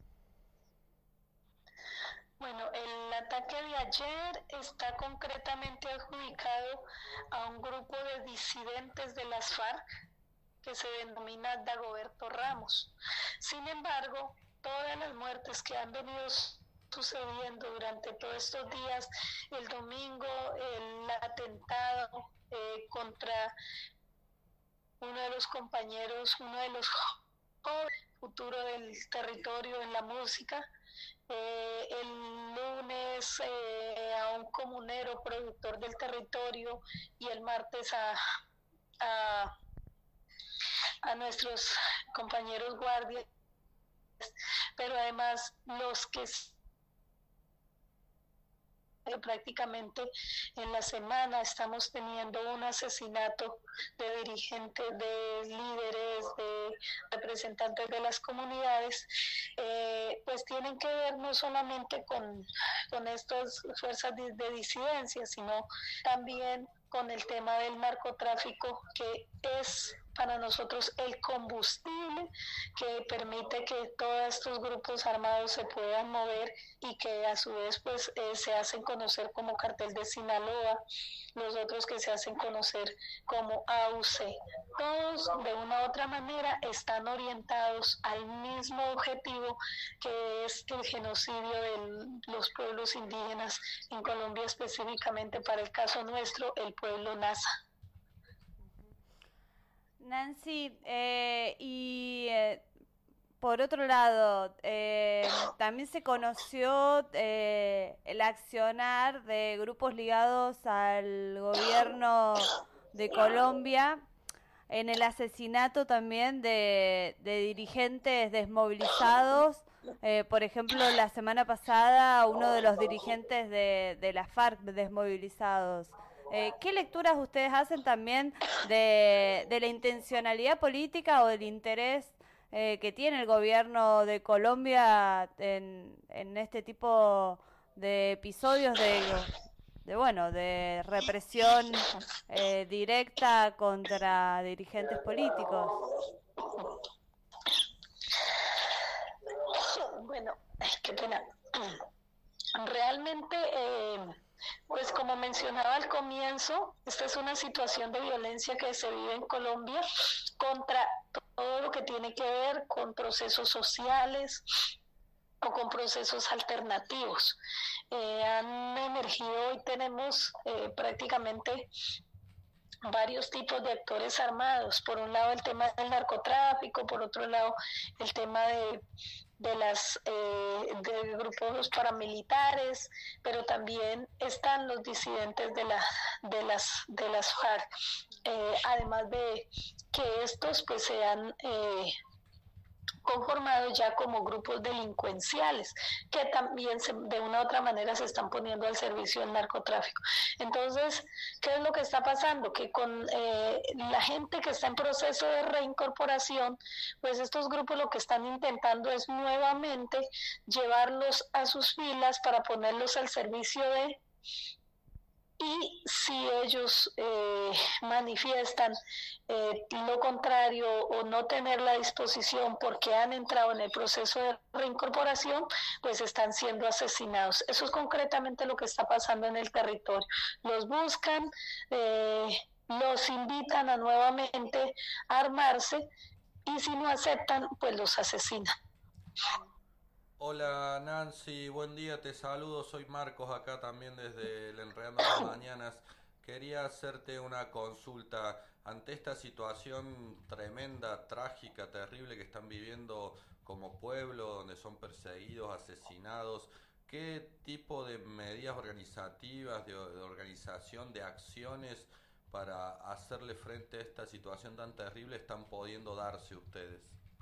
Bueno, el ataque de ayer está concretamente adjudicado a un grupo de disidentes de las FARC que se denomina Dagoberto Ramos. Sin embargo, todas las muertes que han venido sucediendo durante todos estos días, el domingo, el atentado eh, contra uno de los compañeros, uno de los jóvenes futuro del territorio en la música, Eh, el lunes eh, a un comunero productor del territorio, y el martes a, a, a nuestros compañeros guardias, pero además los que eh, prácticamente en la semana estamos teniendo un asesinato de dirigentes, de líderes, de representantes de las comunidades, eh, pues tienen que ver no solamente con, con estas fuerzas de, de disidencia, sino también con el tema del narcotráfico, que es para nosotros el combustible que permite que todos estos grupos armados se puedan mover y que a su vez pues eh, se hacen conocer como Cartel de Sinaloa, los otros que se hacen conocer como A U C. Todos de una u otra manera están orientados al mismo objetivo, que es el genocidio de los pueblos indígenas en Colombia, específicamente para el caso nuestro, el pueblo Nasa. Nancy, eh, y eh, por otro lado, eh, también se conoció eh, el accionar de grupos ligados al gobierno de Colombia en el asesinato también de, de dirigentes desmovilizados. Eh, por ejemplo, la semana pasada uno de los dirigentes de, de la FARC desmovilizados. Eh, ¿Qué lecturas ustedes hacen también de, de la intencionalidad política o del interés eh, que tiene el gobierno de Colombia en, en este tipo de episodios de, de bueno, de represión eh, directa contra dirigentes políticos? Bueno, qué pena. Realmente, eh, pues como mencionaba al comienzo, esta es una situación de violencia que se vive en Colombia contra todo lo que tiene que ver con procesos sociales o con procesos alternativos. Eh, han emergido, hoy tenemos eh, prácticamente varios tipos de actores armados. Por un lado el tema del narcotráfico, por otro lado el tema de de las eh, de grupos paramilitares, pero también están los disidentes de la de las de las FARC, eh, además de que estos pues sean eh, conformados ya como grupos delincuenciales que también se, de una u otra manera se están poniendo al servicio del narcotráfico. Entonces, ¿qué es lo que está pasando? Que con eh, la gente que está en proceso de reincorporación, pues estos grupos lo que están intentando es nuevamente llevarlos a sus filas para ponerlos al servicio de... Y si ellos eh, manifiestan eh, lo contrario o no tener la disposición porque han entrado en el proceso de reincorporación, pues están siendo asesinados. Eso es concretamente lo que está pasando en el territorio. Los buscan, eh, los invitan a nuevamente a armarse y si no aceptan, pues los asesinan. Hola Nancy, buen día, te saludo, soy Marcos acá también desde el Enredando las Mañanas. Quería hacerte una consulta ante esta situación tremenda, trágica, terrible que están viviendo como pueblo, donde son perseguidos, asesinados. ¿Qué tipo de medidas organizativas, de, de organización, de acciones para hacerle frente a esta situación tan terrible están pudiendo darse ustedes?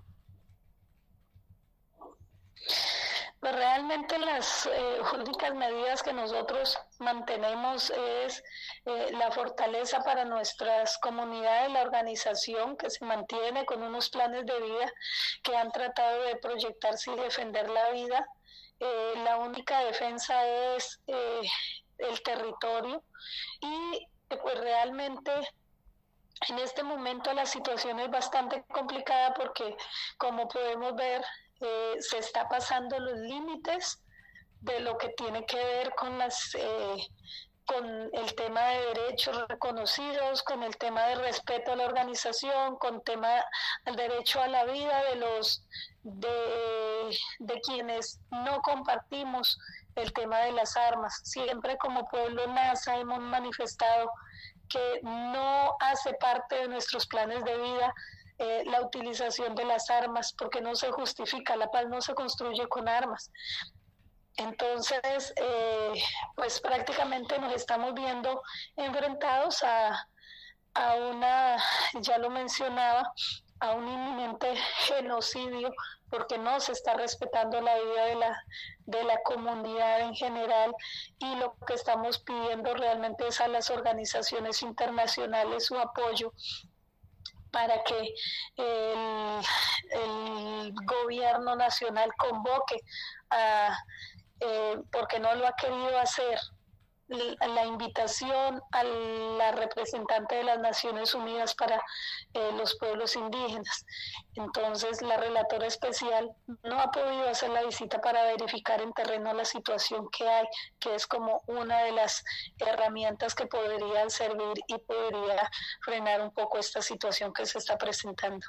Pues realmente las eh, únicas medidas que nosotros mantenemos es eh, la fortaleza para nuestras comunidades, la organización que se mantiene con unos planes de vida que han tratado de proyectarse y defender la vida. Eh, la única defensa es eh, el territorio y eh, pues realmente en este momento la situación es bastante complicada porque, como podemos ver, Eh, se está pasando los límites de lo que tiene que ver con las eh, con el tema de derechos reconocidos, con el tema de respeto a la organización, con tema del derecho a la vida de los de, de quienes no compartimos el tema de las armas. Siempre como pueblo Nasa hemos manifestado que no hace parte de nuestros planes de vida Eh, la utilización de las armas, porque no se justifica, la paz no se construye con armas. Entonces, eh, pues prácticamente nos estamos viendo enfrentados a, a una, ya lo mencionaba, a un inminente genocidio, porque no se está respetando la vida de la, de la comunidad en general, y lo que estamos pidiendo realmente es a las organizaciones internacionales su apoyo para que el, el gobierno nacional convoque, a, eh, porque no lo ha querido hacer, la invitación a la representante de las Naciones Unidas para eh, los pueblos indígenas. Entonces, la relatora especial no ha podido hacer la visita para verificar en terreno la situación que hay, que es como una de las herramientas que podrían servir y podría frenar un poco esta situación que se está presentando.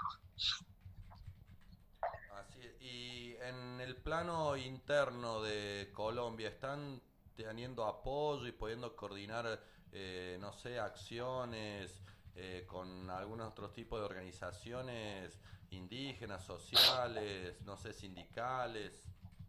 Así es. Y en el plano interno de Colombia, ¿están teniendo apoyo y pudiendo coordinar, eh, no sé, acciones eh, con algunos otros tipos de organizaciones indígenas, sociales, no sé, sindicales?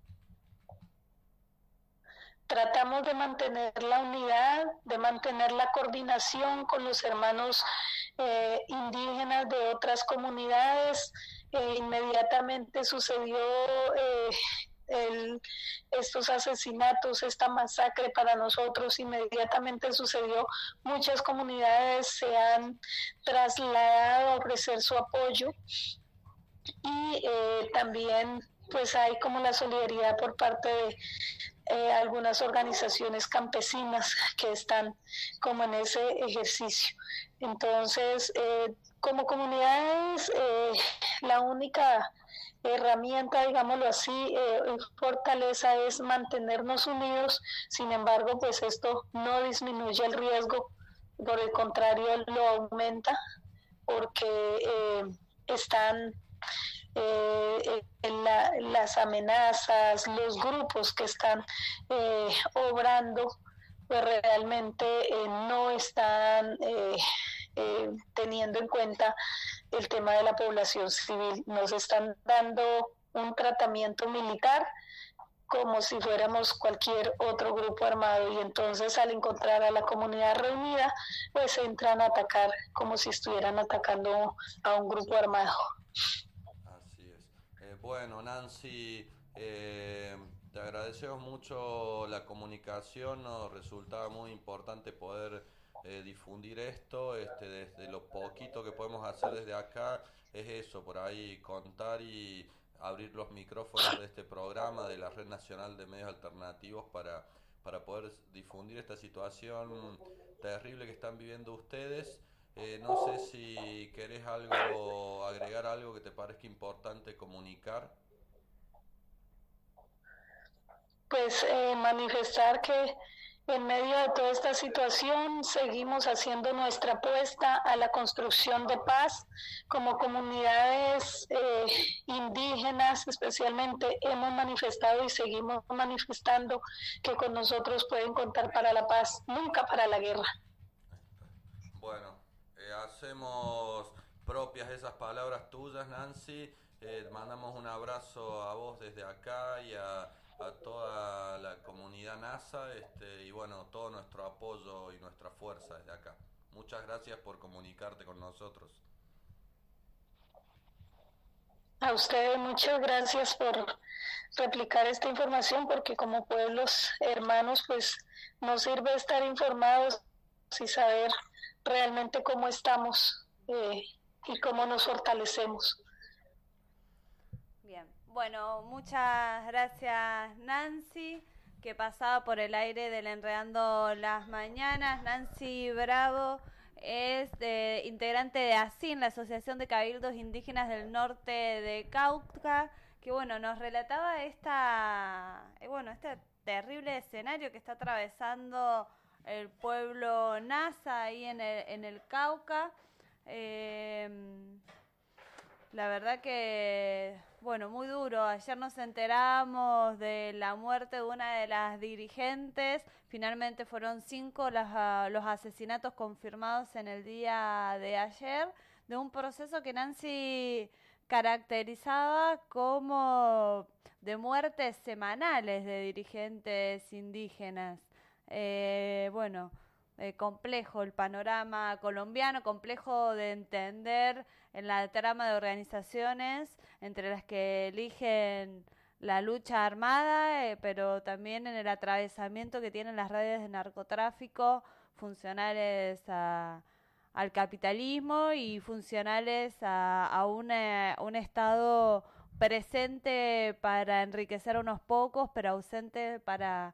Tratamos de mantener la unidad, de mantener la coordinación con los hermanos eh, indígenas de otras comunidades. Eh, inmediatamente sucedió eh, el, estos asesinatos, esta masacre para nosotros, inmediatamente sucedió. Muchas comunidades se han trasladado a ofrecer su apoyo y eh, también pues hay como la solidaridad por parte de eh, algunas organizaciones campesinas que están como en ese ejercicio. Entonces, eh, como comunidades, eh, la única herramienta, digámoslo así, eh, fortaleza es mantenernos unidos. Sin embargo, pues esto no disminuye el riesgo, por el contrario lo aumenta, porque eh, están eh, en la, las amenazas, los grupos que están eh, obrando, pues realmente eh, no están eh, eh, teniendo en cuenta el tema de la población civil. Nos están dando un tratamiento militar como si fuéramos cualquier otro grupo armado, y entonces al encontrar a la comunidad reunida, pues entran a atacar como si estuvieran atacando a un grupo armado. Así es. Eh, bueno, Nancy, eh, te agradecemos mucho la comunicación, nos resultaba muy importante poder eh, difundir esto, este, desde lo poquito que podemos hacer desde acá, es eso, por ahí contar y abrir los micrófonos de este programa de la Red Nacional de Medios Alternativos para, para poder difundir esta situación terrible que están viviendo ustedes. Eh, no sé si querés algo, agregar algo que te parezca importante comunicar. Pues eh, manifestar que en medio de toda esta situación seguimos haciendo nuestra apuesta a la construcción de paz. Como comunidades eh, indígenas especialmente hemos manifestado y seguimos manifestando que con nosotros pueden contar para la paz, nunca para la guerra. Bueno, eh, hacemos propias esas palabras tuyas, Nancy. Eh, mandamos un abrazo a vos desde acá y a, a toda la comunidad NASA, este, y bueno, todo nuestro apoyo y nuestra fuerza desde acá. Muchas gracias por comunicarte con nosotros. A ustedes muchas gracias por replicar esta información, porque como pueblos hermanos pues nos sirve estar informados y saber realmente cómo estamos eh, y cómo nos fortalecemos. Bien, bueno, muchas gracias Nancy, que pasaba por el aire del Enredando las Mañanas. Nancy Bravo es de, integrante de ASIN, la Asociación de Cabildos Indígenas del Norte de Cauca, que bueno, nos relataba esta, eh, bueno, este terrible escenario que está atravesando el pueblo Nasa ahí en el, en el Cauca. Eh, la verdad que, bueno, muy duro. Ayer nos enteramos de la muerte de una de las dirigentes. Finalmente fueron cinco las, uh, los asesinatos confirmados en el día de ayer, de un proceso que Nancy caracterizaba como de muertes semanales de dirigentes indígenas. Eh, bueno, eh, complejo el panorama colombiano, complejo de entender en la trama de organizaciones entre las que eligen la lucha armada, eh, pero también en el atravesamiento que tienen las redes de narcotráfico funcionales a, al capitalismo y funcionales a, a una, un Estado presente para enriquecer a unos pocos, pero ausente para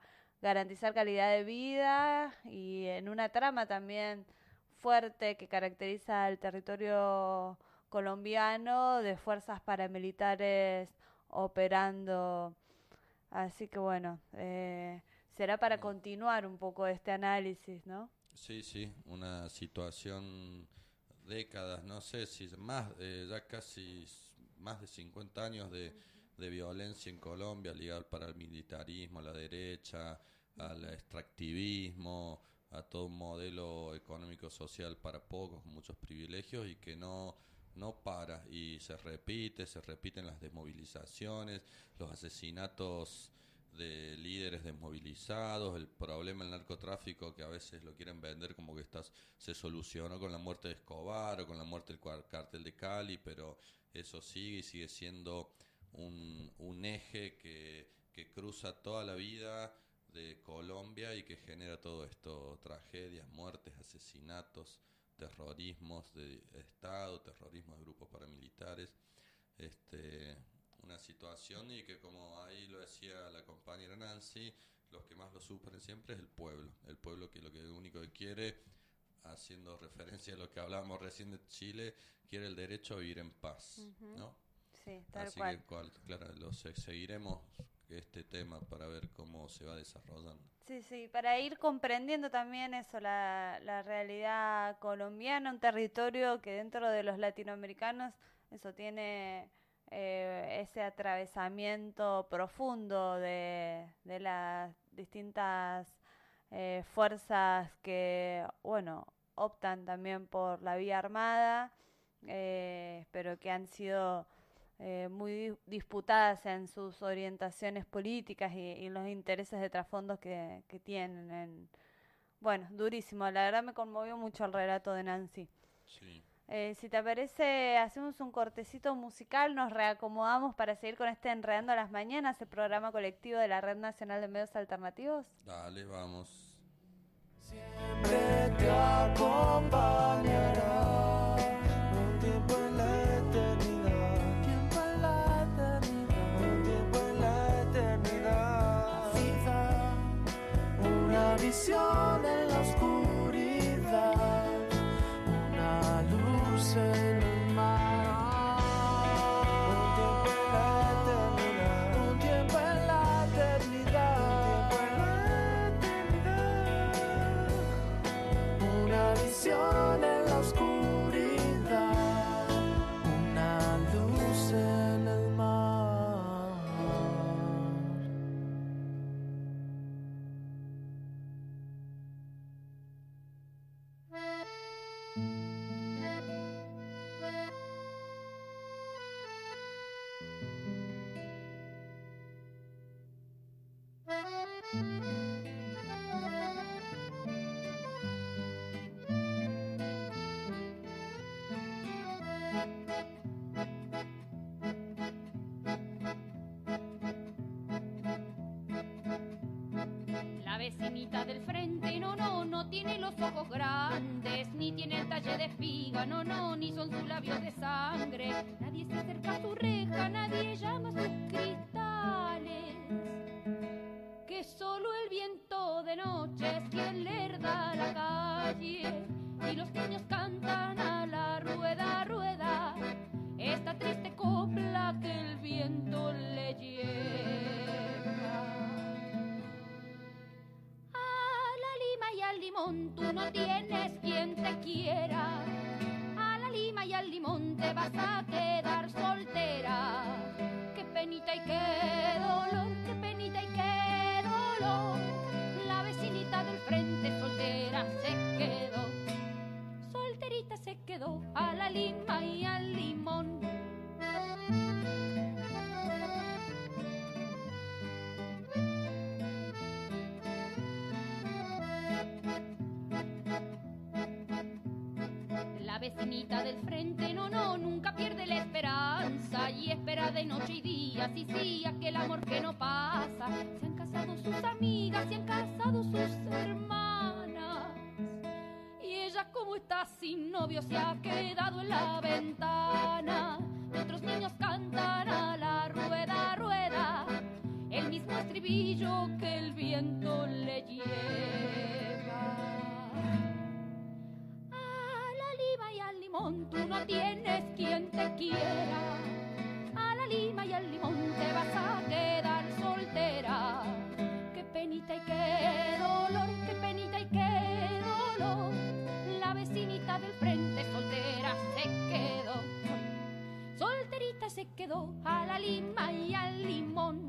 garantizar calidad de vida y en una trama también fuerte que caracteriza al territorio colombiano de fuerzas paramilitares operando. Así que bueno, eh, será para continuar un poco este análisis, ¿no? Sí, sí, una situación, décadas, no sé si más, eh, ya casi más de cincuenta años de, de violencia en Colombia, ligada al paramilitarismo, a la derecha, al extractivismo, a todo un modelo económico-social para pocos, con muchos privilegios y que no, no para y se repite, se repiten las desmovilizaciones, los asesinatos de líderes desmovilizados, el problema del narcotráfico que a veces lo quieren vender como que estás, se solucionó con la muerte de Escobar o con la muerte del cártel de Cali, pero eso sigue y sigue siendo un, un eje que, que cruza toda la vida de Colombia y que genera todo esto, tragedias, muertes, asesinatos, terrorismos de Estado, terrorismo de grupos paramilitares, este, una situación y que como ahí lo decía la compañera Nancy, los que más lo sufren siempre es el pueblo, el pueblo que lo que lo único que quiere, haciendo referencia a lo que hablábamos recién de Chile, quiere el derecho a vivir en paz, uh-huh. ¿no? Sí, tal Así cual. que cual, claro, lo se, seguiremos este tema para ver cómo se va desarrollando. Sí, sí, para ir comprendiendo también eso, la, la realidad colombiana, un territorio que dentro de los latinoamericanos, eso tiene eh, ese atravesamiento profundo de, de las distintas eh, fuerzas que, bueno, optan también por la vía armada, eh, pero que han sido Eh, muy disputadas en sus orientaciones políticas y, y los intereses de trasfondos que, que tienen. En... Bueno, durísimo, la verdad me conmovió mucho el relato de Nancy. Sí. Eh, si te parece, hacemos un cortecito musical, nos reacomodamos para seguir con este Enredando a las Mañanas, el programa colectivo de la Red Nacional de Medios Alternativos. Dale, vamos. Siempre te acompañará un tiempo en la eternidad. Una visión en la oscuridad, una luz en el mar. Un tiempo en la eternidad, un tiempo en la eternidad, un tiempo en la eternidad. Una visión en la oscuridad, una luz en el mar. La vecinita del frente, no, no, no tiene los ojos grandes, ni tiene el talle de espiga, no, no, ni son sus labios de sangre. Nadie se acerca a su reja, nadie llama a sus cristales. Que solo el viento de noche es quien le herda la calle. Y los niños cantan a la rueda, rueda, esta triste copla que el viento le lleva. Y al limón tú no tienes quien te quiera, a la lima y al limón te vas a quedar soltera. Qué penita y qué dolor, qué penita y qué dolor. La vecinita del frente soltera se quedó, solterita se quedó, a la lima y al limón. La vecinita del frente, no, no, nunca pierde la esperanza y espera de noche y día, sí, sí, aquel amor que no pasa. Se han casado sus amigas, se han casado sus hermanas y ella como está sin novio se ha quedado en la ventana. Otros niños cantan a la rueda, rueda, el mismo estribillo estribillo que el viento le lleva. A la lima y al limón tú no tienes quien te quiera. A la lima y al limón te vas a quedar soltera. Qué penita y qué dolor, qué penita y qué dolor. La vecinita del frente soltera se quedó. Solterita se quedó a la lima y al limón.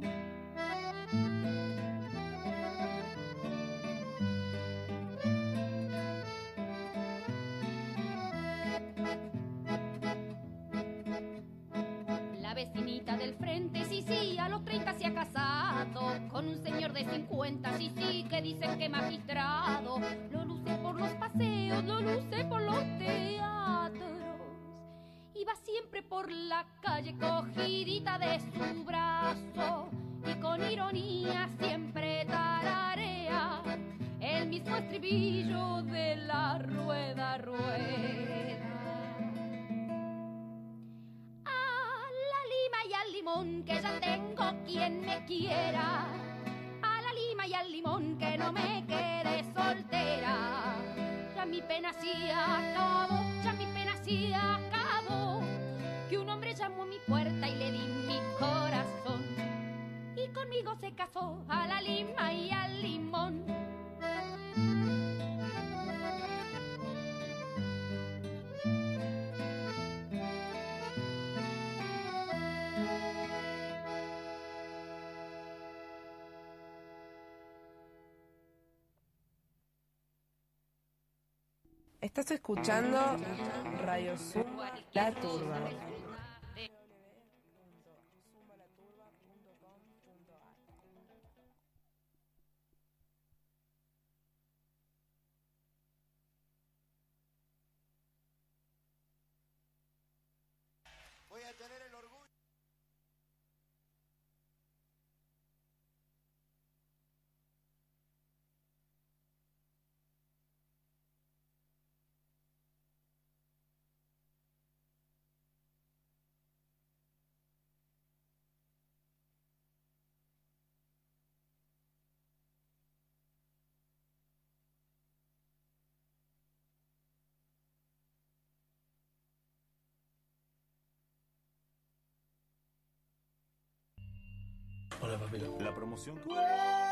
La vecinita del frente, sí, sí, a los treinta se ha casado con un señor de cincuenta, sí, sí, que dicen que magistrado. Lo luce por los paseos, lo luce por los teatros. Y va siempre por la calle cogidita de su brazo y con ironía siempre tararea el mismo estribillo de la rueda, rueda. A la lima y al limón que ya tengo quien me quiera. A la lima y al limón que no me quede soltera. Ya mi pena sí acabó, ya mi pena sí acabó. Que un hombre llamó a mi puerta y le di mi corazón. Y conmigo se casó a la lima y al limón. Estás escuchando Radio Zumba La Turba. Voy a tener el orgullo. Hola, papito. La promoción. Cuelgan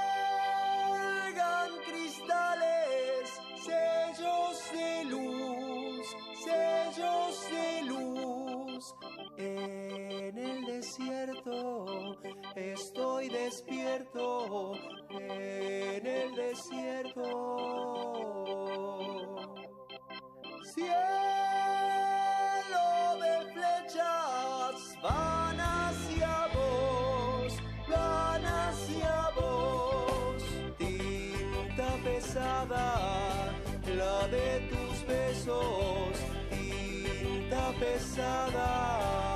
cristales, sellos de luz, sellos de luz. En el desierto estoy despierto, en el desierto. Cielo de flechas van hacia vos, van hacia vos. Tinta pesada, la de tus besos, tinta pesada.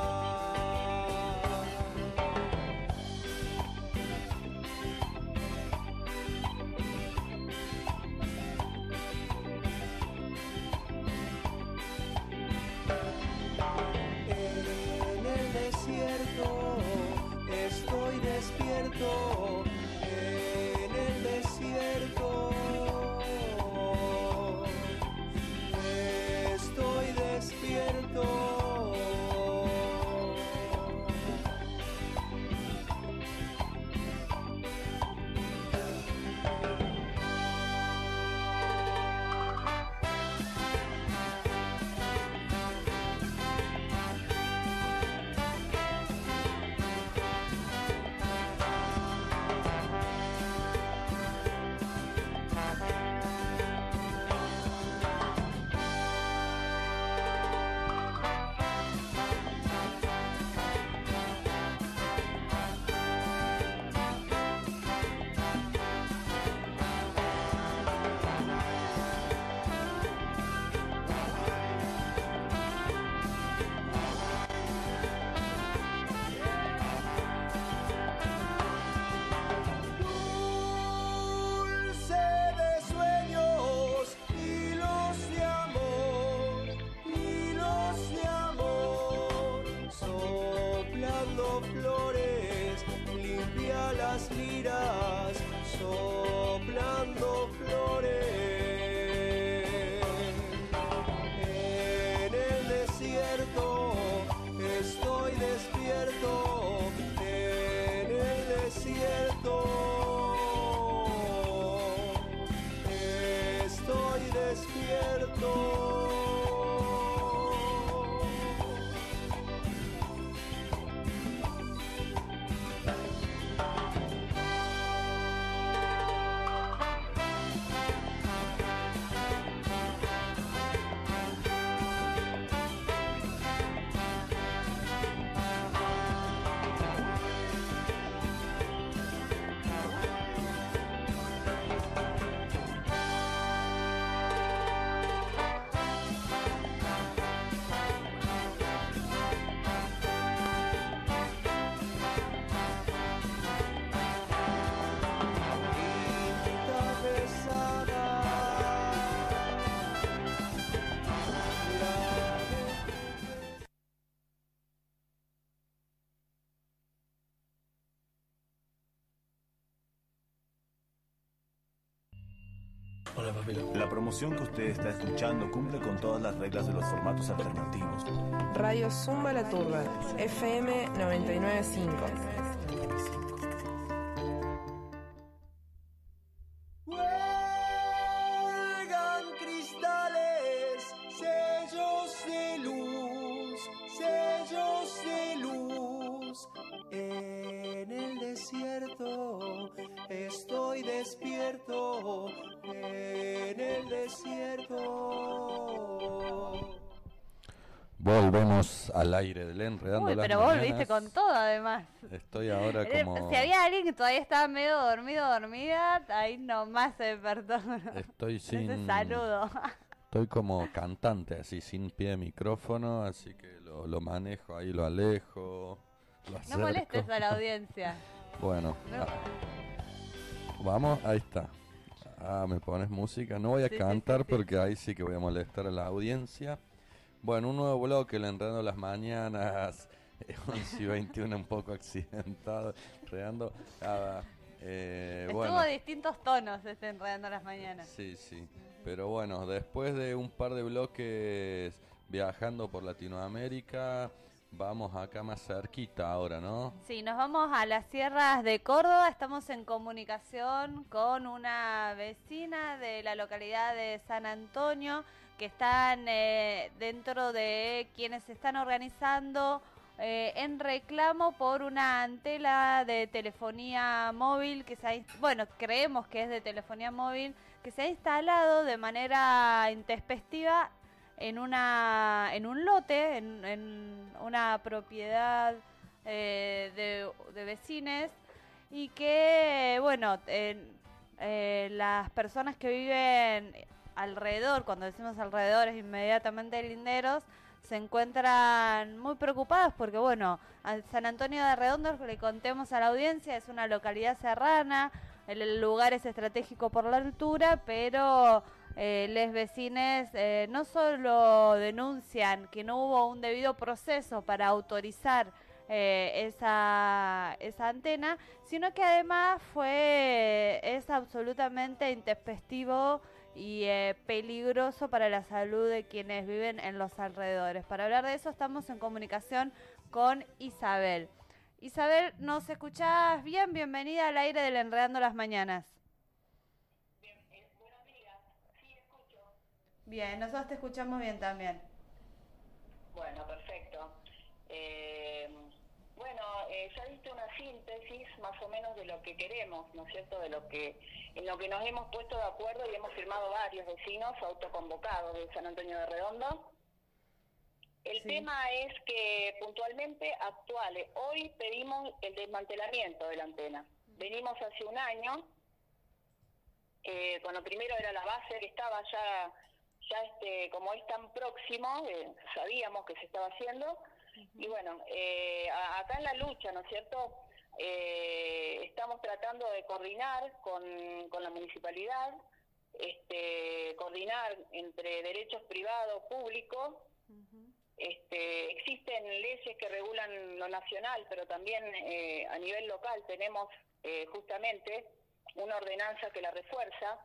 Estoy despierto en el desierto. Estoy despierto. las liras soplando flores. En el desierto estoy despierto, en el desierto estoy despierto. Hola, papilo. La promoción que usted está escuchando cumple con todas las reglas de los formatos alternativos. Radio Zumba La Turba, F M noventa y nueve punto cinco. Huelgan cristales, sellos de luz, sellos de luz. En el desierto estoy despierto, en el desierto. Volvemos al aire del Enredando Uy, las pero Mañanas. volviste con todo además. Estoy ahora Eh, como... Si había alguien que todavía estaba medio dormido, dormida, ahí nomás se despertó. Estoy sin... Ese saludo. Estoy como cantante, así, sin pie de micrófono, así que lo, lo manejo ahí, lo alejo, lo No acerco. molestes a la audiencia. Bueno, No. ah, vamos, ahí está. Ah, me pones música. No voy a Sí, sí, cantar sí, sí. porque ahí sí que voy a molestar a la audiencia. Bueno, un nuevo bloque, el Enredando las Mañanas, once y veintiuno, un poco accidentado, enredando. Ah, eh, Estuvo bueno. de distintos tonos este Enredando las Mañanas. Sí, sí. Pero bueno, después de un par de bloques viajando por Latinoamérica, vamos acá más cerquita ahora, ¿no? Sí, nos vamos a las sierras de Córdoba. Estamos en comunicación con una vecina de la localidad de San Antonio que están eh, dentro de quienes se están organizando eh, en reclamo por una antena de telefonía móvil que se ha, inst- bueno, creemos que es de telefonía móvil, que se ha instalado de manera intempestiva en una en un lote, en, en una propiedad eh, de, de vecines, y que, bueno, en- eh, las personas que viven alrededor, cuando decimos alrededor es inmediatamente linderos, se encuentran muy preocupadas porque, bueno, a San Antonio de Redondo, le contemos a la audiencia, es una localidad serrana, el lugar es estratégico por la altura, pero eh, les vecines eh, no solo denuncian que no hubo un debido proceso para autorizar eh, esa, esa antena, sino que además fue es absolutamente intempestivo y eh, peligroso para la salud de quienes viven en los alrededores. Para hablar de eso estamos en comunicación con Isabel. Isabel, ¿nos escuchás bien? Bienvenida al aire del Enredando las Mañanas. Bien, eh, buenos días. Sí, escucho. Bien, nosotros te escuchamos bien también. Bueno, perfecto. Eh, bueno, eh, ya diste una síntesis más o menos de lo que queremos, ¿no es cierto? De lo que en lo que nos hemos puesto de acuerdo y hemos firmado varios vecinos autoconvocados de San Antonio de Redondo. El Sí. tema es que puntualmente actuales, hoy pedimos el desmantelamiento de la antena. Venimos hace un año, eh, cuando primero era la base que estaba ya, ya este, como es tan próximo, eh, sabíamos que se estaba haciendo, uh-huh. Y bueno, eh, a, acá en la lucha, ¿no es cierto?, eh, estamos tratando de coordinar con, con la municipalidad, este, coordinar entre derechos privados, públicos. Uh-huh. Este, existen leyes que regulan lo nacional, pero también eh, a nivel local tenemos eh, justamente una ordenanza que la refuerza,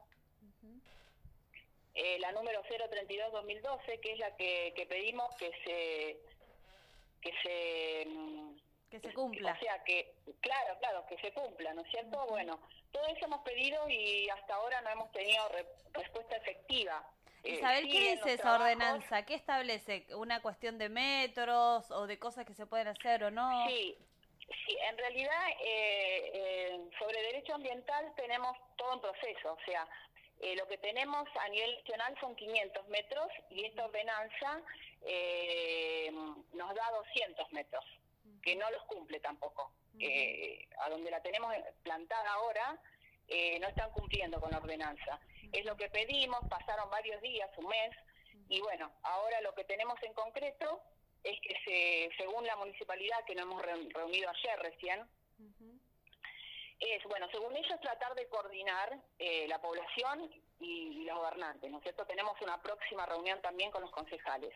eh, la número cero treinta y dos dos mil doce, que es la que, que pedimos que se que se que se cumpla. O sea, que, claro, claro, que se cumpla, ¿no es cierto? Uh-huh. Bueno, todo eso hemos pedido y hasta ahora no hemos tenido re- respuesta efectiva. Isabel, eh, ¿qué dice esa trabajos. ordenanza? ¿Qué establece? ¿Una cuestión de metros o de cosas que se pueden hacer o no? Sí, sí, en realidad eh, eh, sobre derecho ambiental tenemos todo un proceso, o sea, eh, lo que tenemos a nivel nacional son quinientos metros y esta ordenanza eh, nos da doscientos metros, que no los cumple tampoco. Uh-huh. Eh, a donde la tenemos plantada ahora, eh, no están cumpliendo con la ordenanza. Uh-huh. Es lo que pedimos, pasaron varios días, un mes, uh-huh. y bueno, ahora lo que tenemos en concreto es que se, según la municipalidad, que nos hemos reunido ayer recién, uh-huh. es, bueno, según ellos tratar de coordinar eh, la población y, y los gobernantes, ¿no es cierto? Tenemos una próxima reunión también con los concejales.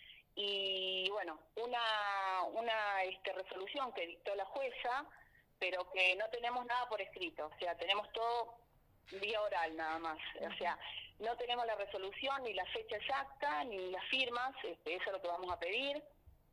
Y bueno, una una este, resolución que dictó la jueza, pero que no tenemos nada por escrito, o sea, tenemos todo vía oral nada más, o sea, no tenemos la resolución, ni la fecha exacta, ni las firmas, este, eso es lo que vamos a pedir.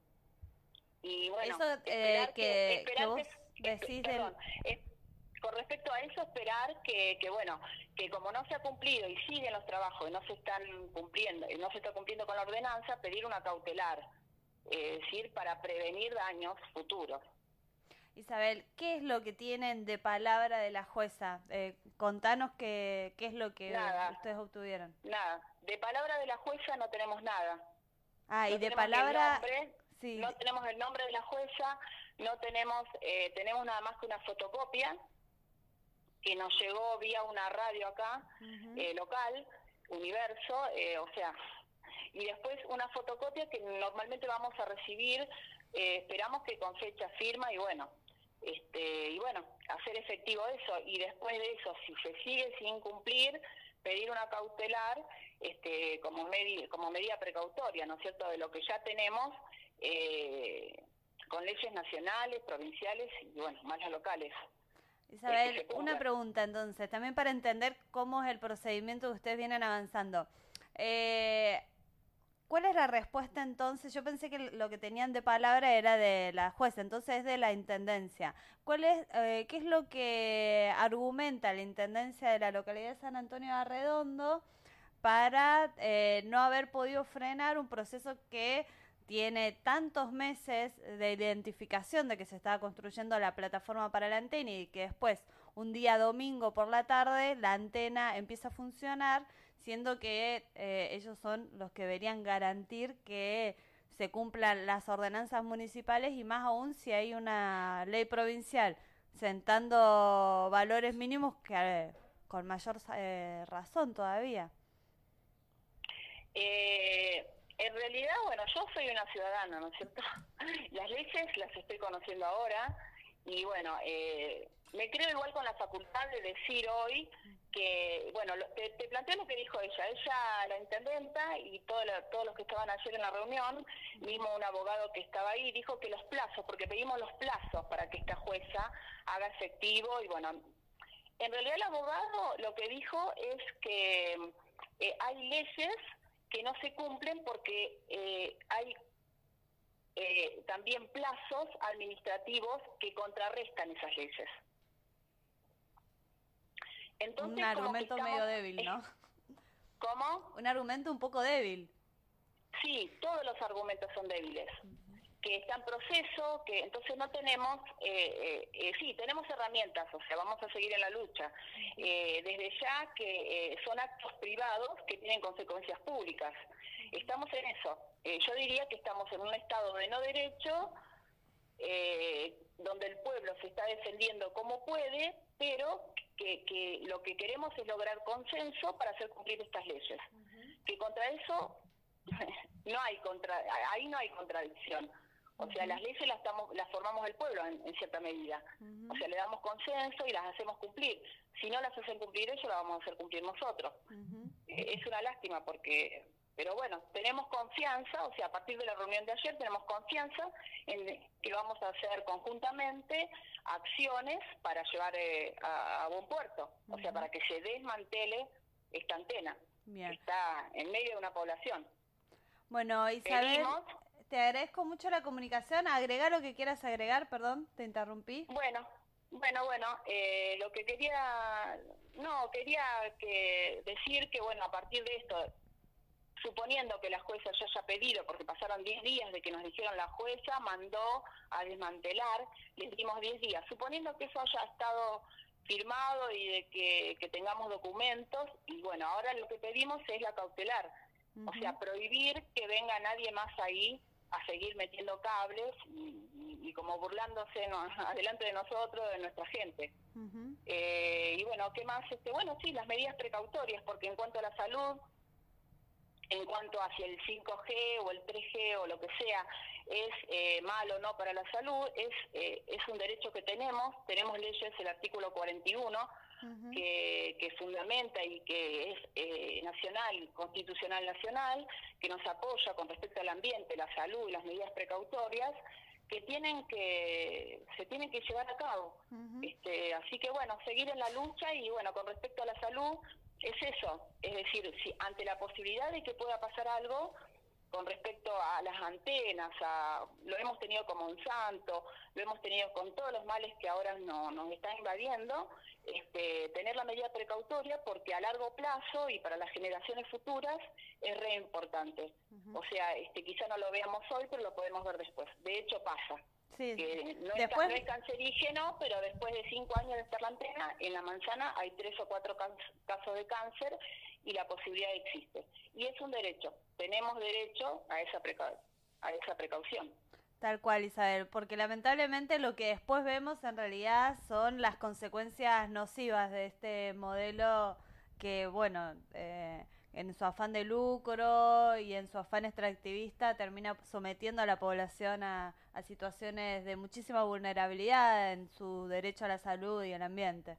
Y bueno, eso eh, que, que, esperar que vos que, decís perdón, del... es, con respecto a eso, esperar que, que, bueno, que como no se ha cumplido y siguen los trabajos y no se están cumpliendo, y no se está cumpliendo con la ordenanza, pedir una cautelar, eh, es decir, para prevenir daños futuros. Isabel, ¿qué es lo que tienen de palabra de la jueza? Eh, contanos qué, qué es lo que nada, ustedes obtuvieron. Nada, de palabra de la jueza no tenemos nada. Ah, no y de palabra... Nombre, sí. No tenemos el nombre de la jueza, no tenemos, eh, tenemos nada más que una fotocopia que nos llegó vía una radio acá, uh-huh. eh, local, Universo, eh, o sea, y después una fotocopia que normalmente vamos a recibir, eh, esperamos que con fecha firma y bueno, este y bueno, hacer efectivo eso, y después de eso, si se sigue sin cumplir, pedir una cautelar este como, medi- como medida precautoria, ¿no es cierto?, de lo que ya tenemos, eh, con leyes nacionales, provinciales y bueno, más las locales. Isabel, una pregunta entonces, también para entender cómo es el procedimiento que ustedes vienen avanzando. Eh, ¿Cuál es la respuesta entonces? Yo pensé que lo que tenían de palabra era de la jueza, entonces es de la Intendencia. ¿Cuál es, eh, qué es lo que argumenta la Intendencia de la localidad de San Antonio de Arredondo para eh, no haber podido frenar un proceso que tiene tantos meses de identificación de que se estaba construyendo la plataforma para la antena y que después, un día domingo por la tarde, la antena empieza a funcionar, siendo que eh, ellos son los que deberían garantir que se cumplan las ordenanzas municipales y más aún si hay una ley provincial sentando valores mínimos que eh, con mayor eh, razón todavía? Eh... En realidad, bueno, yo soy una ciudadana, ¿no es cierto? Las leyes las estoy conociendo ahora y bueno, eh, me creo igual con la facultad de decir hoy que, bueno, lo, te, te planteo lo que dijo ella. Ella, la intendenta y todo lo, todos los que estaban ayer en la reunión, mismo un abogado que estaba ahí, dijo que los plazos, porque pedimos los plazos para que esta jueza haga efectivo y bueno, en realidad el abogado lo que dijo es que eh, hay leyes que no se cumplen porque eh, hay eh, también plazos administrativos que contrarrestan esas leyes. Entonces, un argumento estamos, medio débil, ¿no? ¿Cómo? Un argumento un poco débil. Sí, todos los argumentos son débiles. Uh-huh. Que está en proceso, que entonces no tenemos, eh, eh, eh, sí, tenemos herramientas, o sea, vamos a seguir en la lucha. Eh, desde ya que eh, son actos privados que tienen consecuencias públicas. Estamos en eso. Eh, yo diría que estamos en un estado de no derecho, eh, donde el pueblo se está defendiendo como puede, pero que, que lo que queremos es lograr consenso para hacer cumplir estas leyes. Uh-huh. Que contra eso no hay contra, ahí no hay contradicción. O sea, uh-huh. las leyes las, estamos, las formamos el pueblo en, en cierta medida. Uh-huh. O sea, le damos consenso y las hacemos cumplir. Si no las hacen cumplir ellos, las vamos a hacer cumplir nosotros. Uh-huh. Eh, es una lástima porque Pero bueno, tenemos confianza, o sea, a partir de la reunión de ayer tenemos confianza en que vamos a hacer conjuntamente acciones para llevar eh, a, a buen puerto, uh-huh. o sea, para que se desmantele esta antena, Bien. que está en medio de una población. Bueno, Isabel, Pedimos, te agradezco mucho la comunicación. Agregar lo que quieras agregar, perdón, te interrumpí. Bueno, bueno, bueno, eh, lo que quería, no, quería que decir que, bueno, a partir de esto, suponiendo que la jueza ya haya pedido, porque pasaron diez días de que nos dijeron la jueza, mandó a desmantelar, les dimos diez días. Suponiendo que eso haya estado firmado y de que, que tengamos documentos, y bueno, ahora lo que pedimos es la cautelar, uh-huh. o sea, prohibir que venga nadie más ahí a seguir metiendo cables y, y, y como burlándose no, adelante de nosotros, de nuestra gente. Uh-huh. Eh, y bueno, ¿qué más? Este, bueno, sí, las medidas precautorias, porque en cuanto a la salud, en cuanto hacia el cinco G o el tres G o lo que sea, es eh, malo o no para la salud, es eh, es un derecho que tenemos, tenemos leyes, el artículo cuarenta y uno, uh-huh. que, que fundamenta y que es eh, nacional, constitucional nacional, que nos apoya con respecto al ambiente, la salud y las medidas precautorias, que tienen que se tienen que llevar a cabo. Uh-huh. este así que bueno, seguir en la lucha y bueno, con respecto a la salud, es eso, es decir, si ante la posibilidad de que pueda pasar algo con respecto a las antenas, a, lo hemos tenido con Monsanto, lo hemos tenido con todos los males que ahora no, nos están invadiendo, este, tener la medida precautoria porque a largo plazo y para las generaciones futuras es re importante. Uh-huh. O sea, este, quizá no lo veamos hoy, pero lo podemos ver después. De hecho pasa. Sí. Que no, después... es, no es cancerígeno, pero después de cinco años de estar la antena, en la manzana hay tres o cuatro can- casos de cáncer y la posibilidad existe. Y es un derecho, tenemos derecho a esa, preca- a esa precaución. Tal cual, Isabel, porque lamentablemente lo que después vemos en realidad son las consecuencias nocivas de este modelo que, bueno, eh, en su afán de lucro y en su afán extractivista termina sometiendo a la población a, a situaciones de muchísima vulnerabilidad en su derecho a la salud y al ambiente.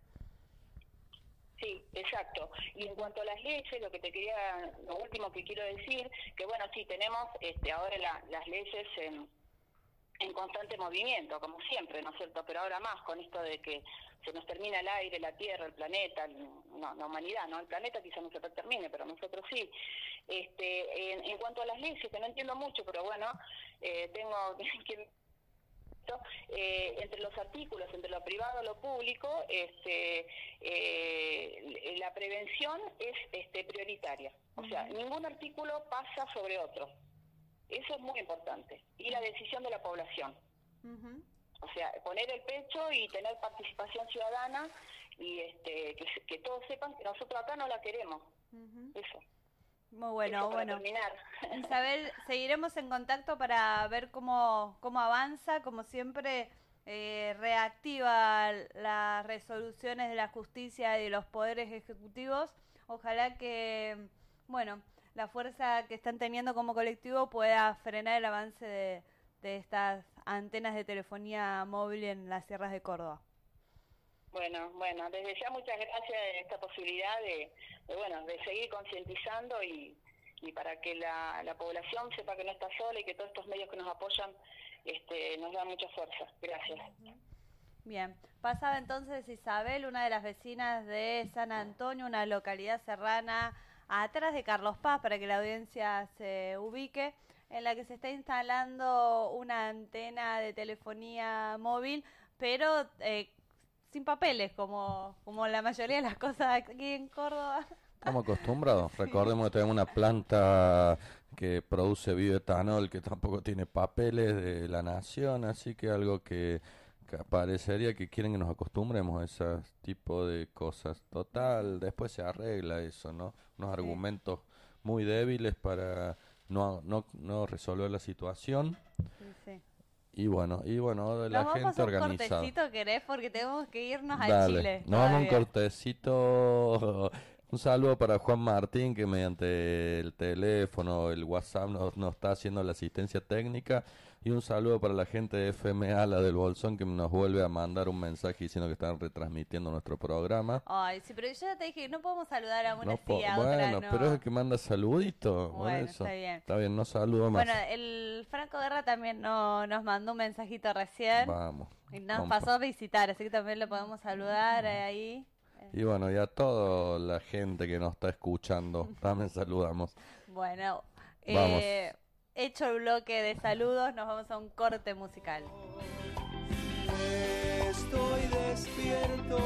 Sí, exacto. Y en cuanto a las leyes, lo que te quería, lo último que quiero decir, que bueno, sí, tenemos este, ahora la, las leyes en, en constante movimiento, como siempre, ¿no es cierto? Pero ahora más con esto de que se nos termina el aire, la tierra, el planeta, el, no, la humanidad, ¿no? El planeta quizá no se termine, pero nosotros sí. Este, en, en cuanto a las leyes, que no entiendo mucho, pero bueno, eh, tengo que... Eh, entre los artículos, entre lo privado y lo público, este, eh, la prevención es este, prioritaria. O sea, uh-huh. ningún artículo pasa sobre otro. Eso es muy importante. Y la decisión de la población. Uh-huh. O sea, poner el pecho y tener participación ciudadana y este, que, que todos sepan que nosotros acá no la queremos. Uh-huh. Eso. Muy bueno, Eso para bueno. terminar. Isabel, seguiremos en contacto para ver cómo, cómo avanza, como siempre eh, reactiva las resoluciones de la justicia y de los poderes ejecutivos. Ojalá que, bueno, la fuerza que están teniendo como colectivo pueda frenar el avance de, de estas antenas de telefonía móvil en las sierras de Córdoba. Bueno, bueno, desde ya muchas gracias de esta posibilidad de, de bueno, de seguir concientizando y, y para que la, la población sepa que no está sola y que todos estos medios que nos apoyan este, nos dan mucha fuerza. Gracias. Bien, pasaba entonces Isabel, una de las vecinas de San Antonio, una localidad serrana atrás de Carlos Paz, para que la audiencia se ubique, en la que se está instalando una antena de telefonía móvil, pero eh, sin papeles, como, como la mayoría de las cosas aquí en Córdoba. Estamos acostumbrados. Recordemos que tenemos una planta que produce bioetanol que tampoco tiene papeles de la nación, así que algo que, que parecería que quieren que nos acostumbremos a ese tipo de cosas. Total, después se arregla eso, ¿no? Unos sí. argumentos muy débiles para no, no, no resolver la situación. Sí, sí. Y bueno, y bueno, la Nos gente organizada. ¿Nos vamos a un cortecito, querés? Porque tenemos que irnos Dale. a Chile. Nos vamos a un cortecito. Un saludo para Juan Martín, que mediante el teléfono, el WhatsApp nos, nos está haciendo la asistencia técnica. Y un saludo para la gente de F M A, la del Bolsón, que nos vuelve a mandar un mensaje diciendo que están retransmitiendo nuestro programa. Ay, sí, pero yo ya te dije que no podemos saludar a una No sí, po- a bueno, otra no. pero es el que manda saluditos. Bueno, eso. está bien. Está bien, no saludo más. Bueno, el Franco Guerra también no, nos mandó un mensajito recién. Vamos. Y nos compa. pasó a visitar, así que también lo podemos saludar eh, ahí. Y bueno, y a toda la gente que nos está escuchando, también saludamos. Bueno, Vamos. eh, hecho el bloque de saludos, nos vamos a un corte musical. Estoy despierto.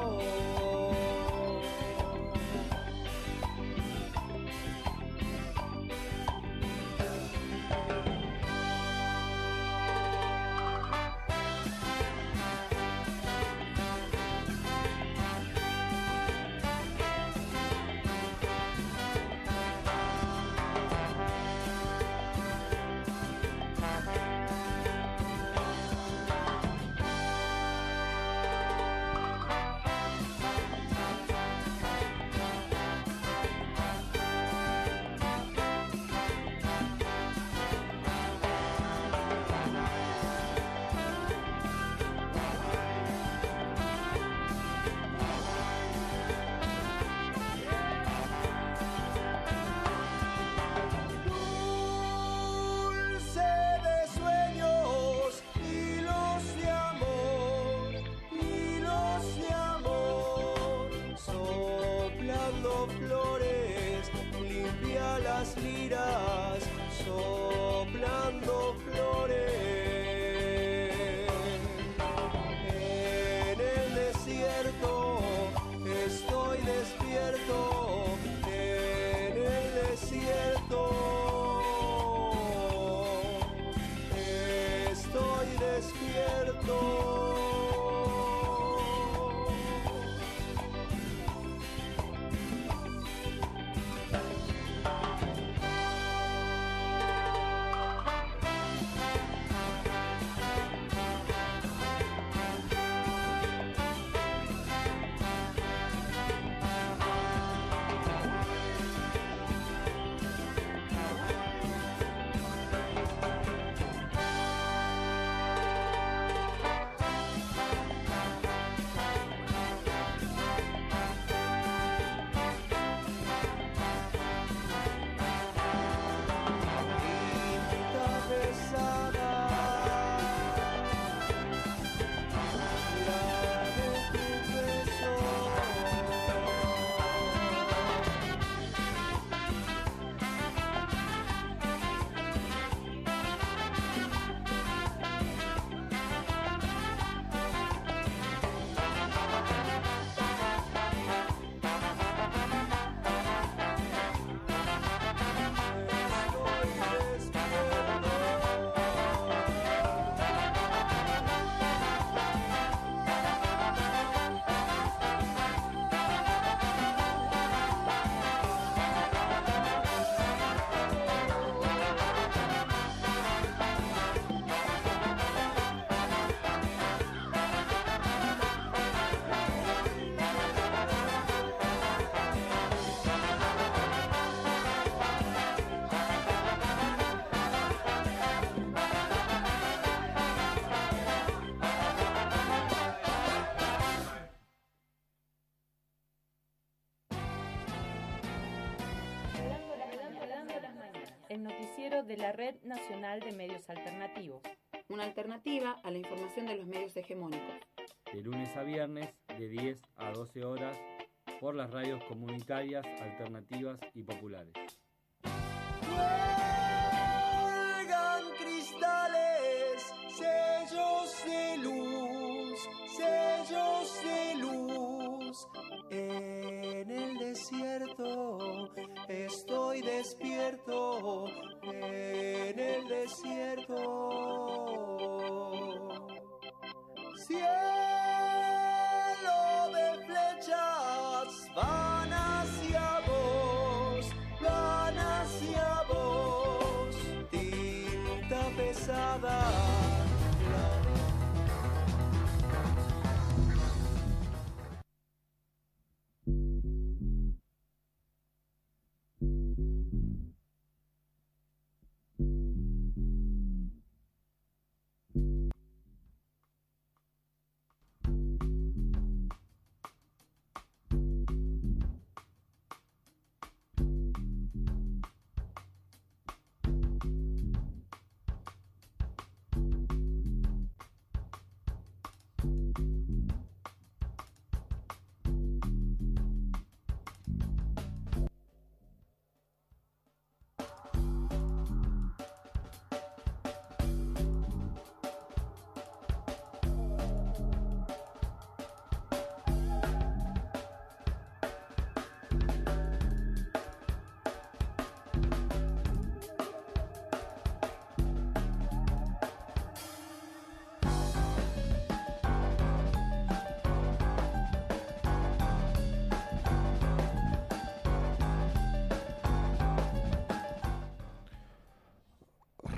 Dulce de sueños, hilos de amor, hilos de amor, soplando flores, limpia las liras, soplando flores. En el desierto estoy despierto, en el desierto estoy despierto. Cinta pesada, la de tu beso. El noticiero de la Red Nacional de Medios Alternativos. Una alternativa a la información de los medios hegemónicos. De lunes a viernes, de diez a doce horas, por las radios comunitarias, alternativas y populares. Cuelgan cristales, sellos de luz, sellos de luz. En el desierto estoy despierto, en el desierto. Cielo de flechas van hacia vos, van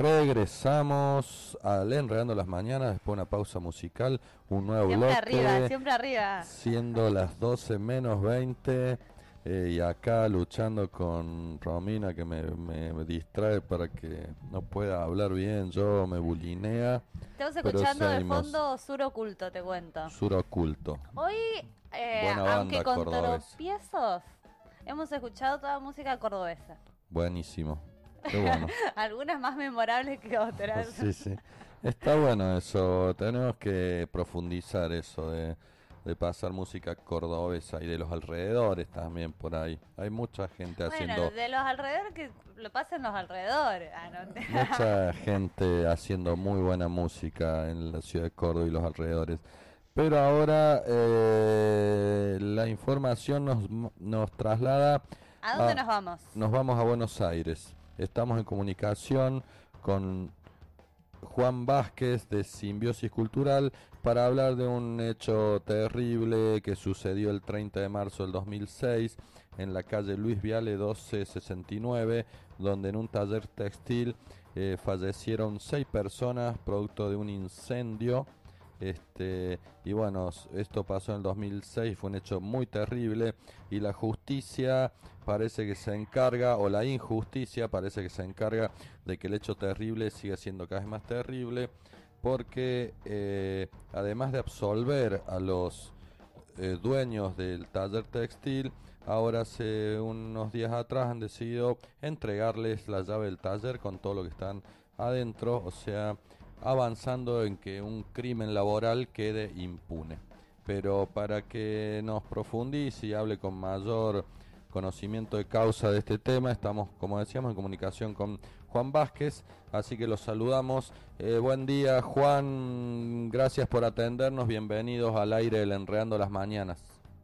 regresamos al Enredando las Mañanas después de una pausa musical, un nuevo Siempre bloque. arriba, siempre arriba. Siendo las doce menos veinte eh, y acá luchando con Romina que me, me, me distrae para que no pueda hablar bien, yo me bulinea. Estamos pero escuchando de seguimos. fondo Sur Oculto, te cuento. Sur Oculto. Hoy, eh, Buena banda aunque con cordobesa. tropiezos, hemos escuchado toda música cordobesa. Buenísimo. Qué bueno. Algunas más memorables que otras. Sí, sí. Está bueno eso. Tenemos que profundizar eso de, de pasar música cordobesa y de los alrededores también por ahí. Hay mucha gente Bueno, haciendo de los alrededores que lo pasen los alrededores. Ah, no te- mucha gente haciendo muy buena música en la ciudad de Córdoba y los alrededores. Pero ahora eh, la información nos, nos traslada. ¿A dónde nos vamos? Nos vamos a Buenos Aires. Estamos en comunicación con Juan Vázquez de Simbiosis Cultural para hablar de un hecho terrible que sucedió el treinta de marzo del dos mil seis en la calle Luis Viale doce sesenta y nueve, donde en un taller textil eh, fallecieron seis personas producto de un incendio. Este, y bueno, esto pasó en el dos mil seis, fue un hecho muy terrible y la justicia parece que se encarga, o la injusticia parece que se encarga de que el hecho terrible siga siendo cada vez más terrible, porque eh, además de absolver a los eh, dueños del taller textil, ahora hace unos días atrás han decidido entregarles la llave del taller con todo lo que están adentro, o sea, avanzando en que un crimen laboral quede impune. Pero para que nos profundice y hable con mayor conocimiento de causa de este tema, estamos, como decíamos, en comunicación con Juan Vázquez, así que los saludamos. Eh, buen día, Juan, gracias por atendernos, bienvenidos al aire del Enredando las Mañanas.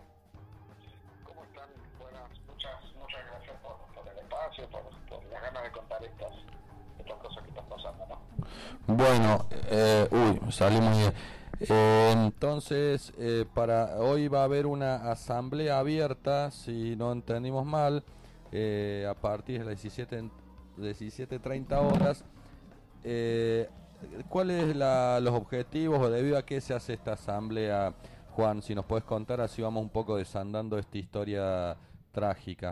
¿Cómo están? Buenas, muchas, muchas gracias por, por el espacio, por, por las ganas de contar estas, estas cosas que están pasando, ¿no? Bueno, eh, uy, salimos bien. Eh, entonces, eh, para hoy va a haber una asamblea abierta, si no entendimos mal, eh, a partir de las diecisiete treinta horas. Eh, ¿Cuáles son los objetivos o debido a qué se hace esta asamblea, Juan? Si nos puedes contar, así vamos un poco desandando esta historia trágica.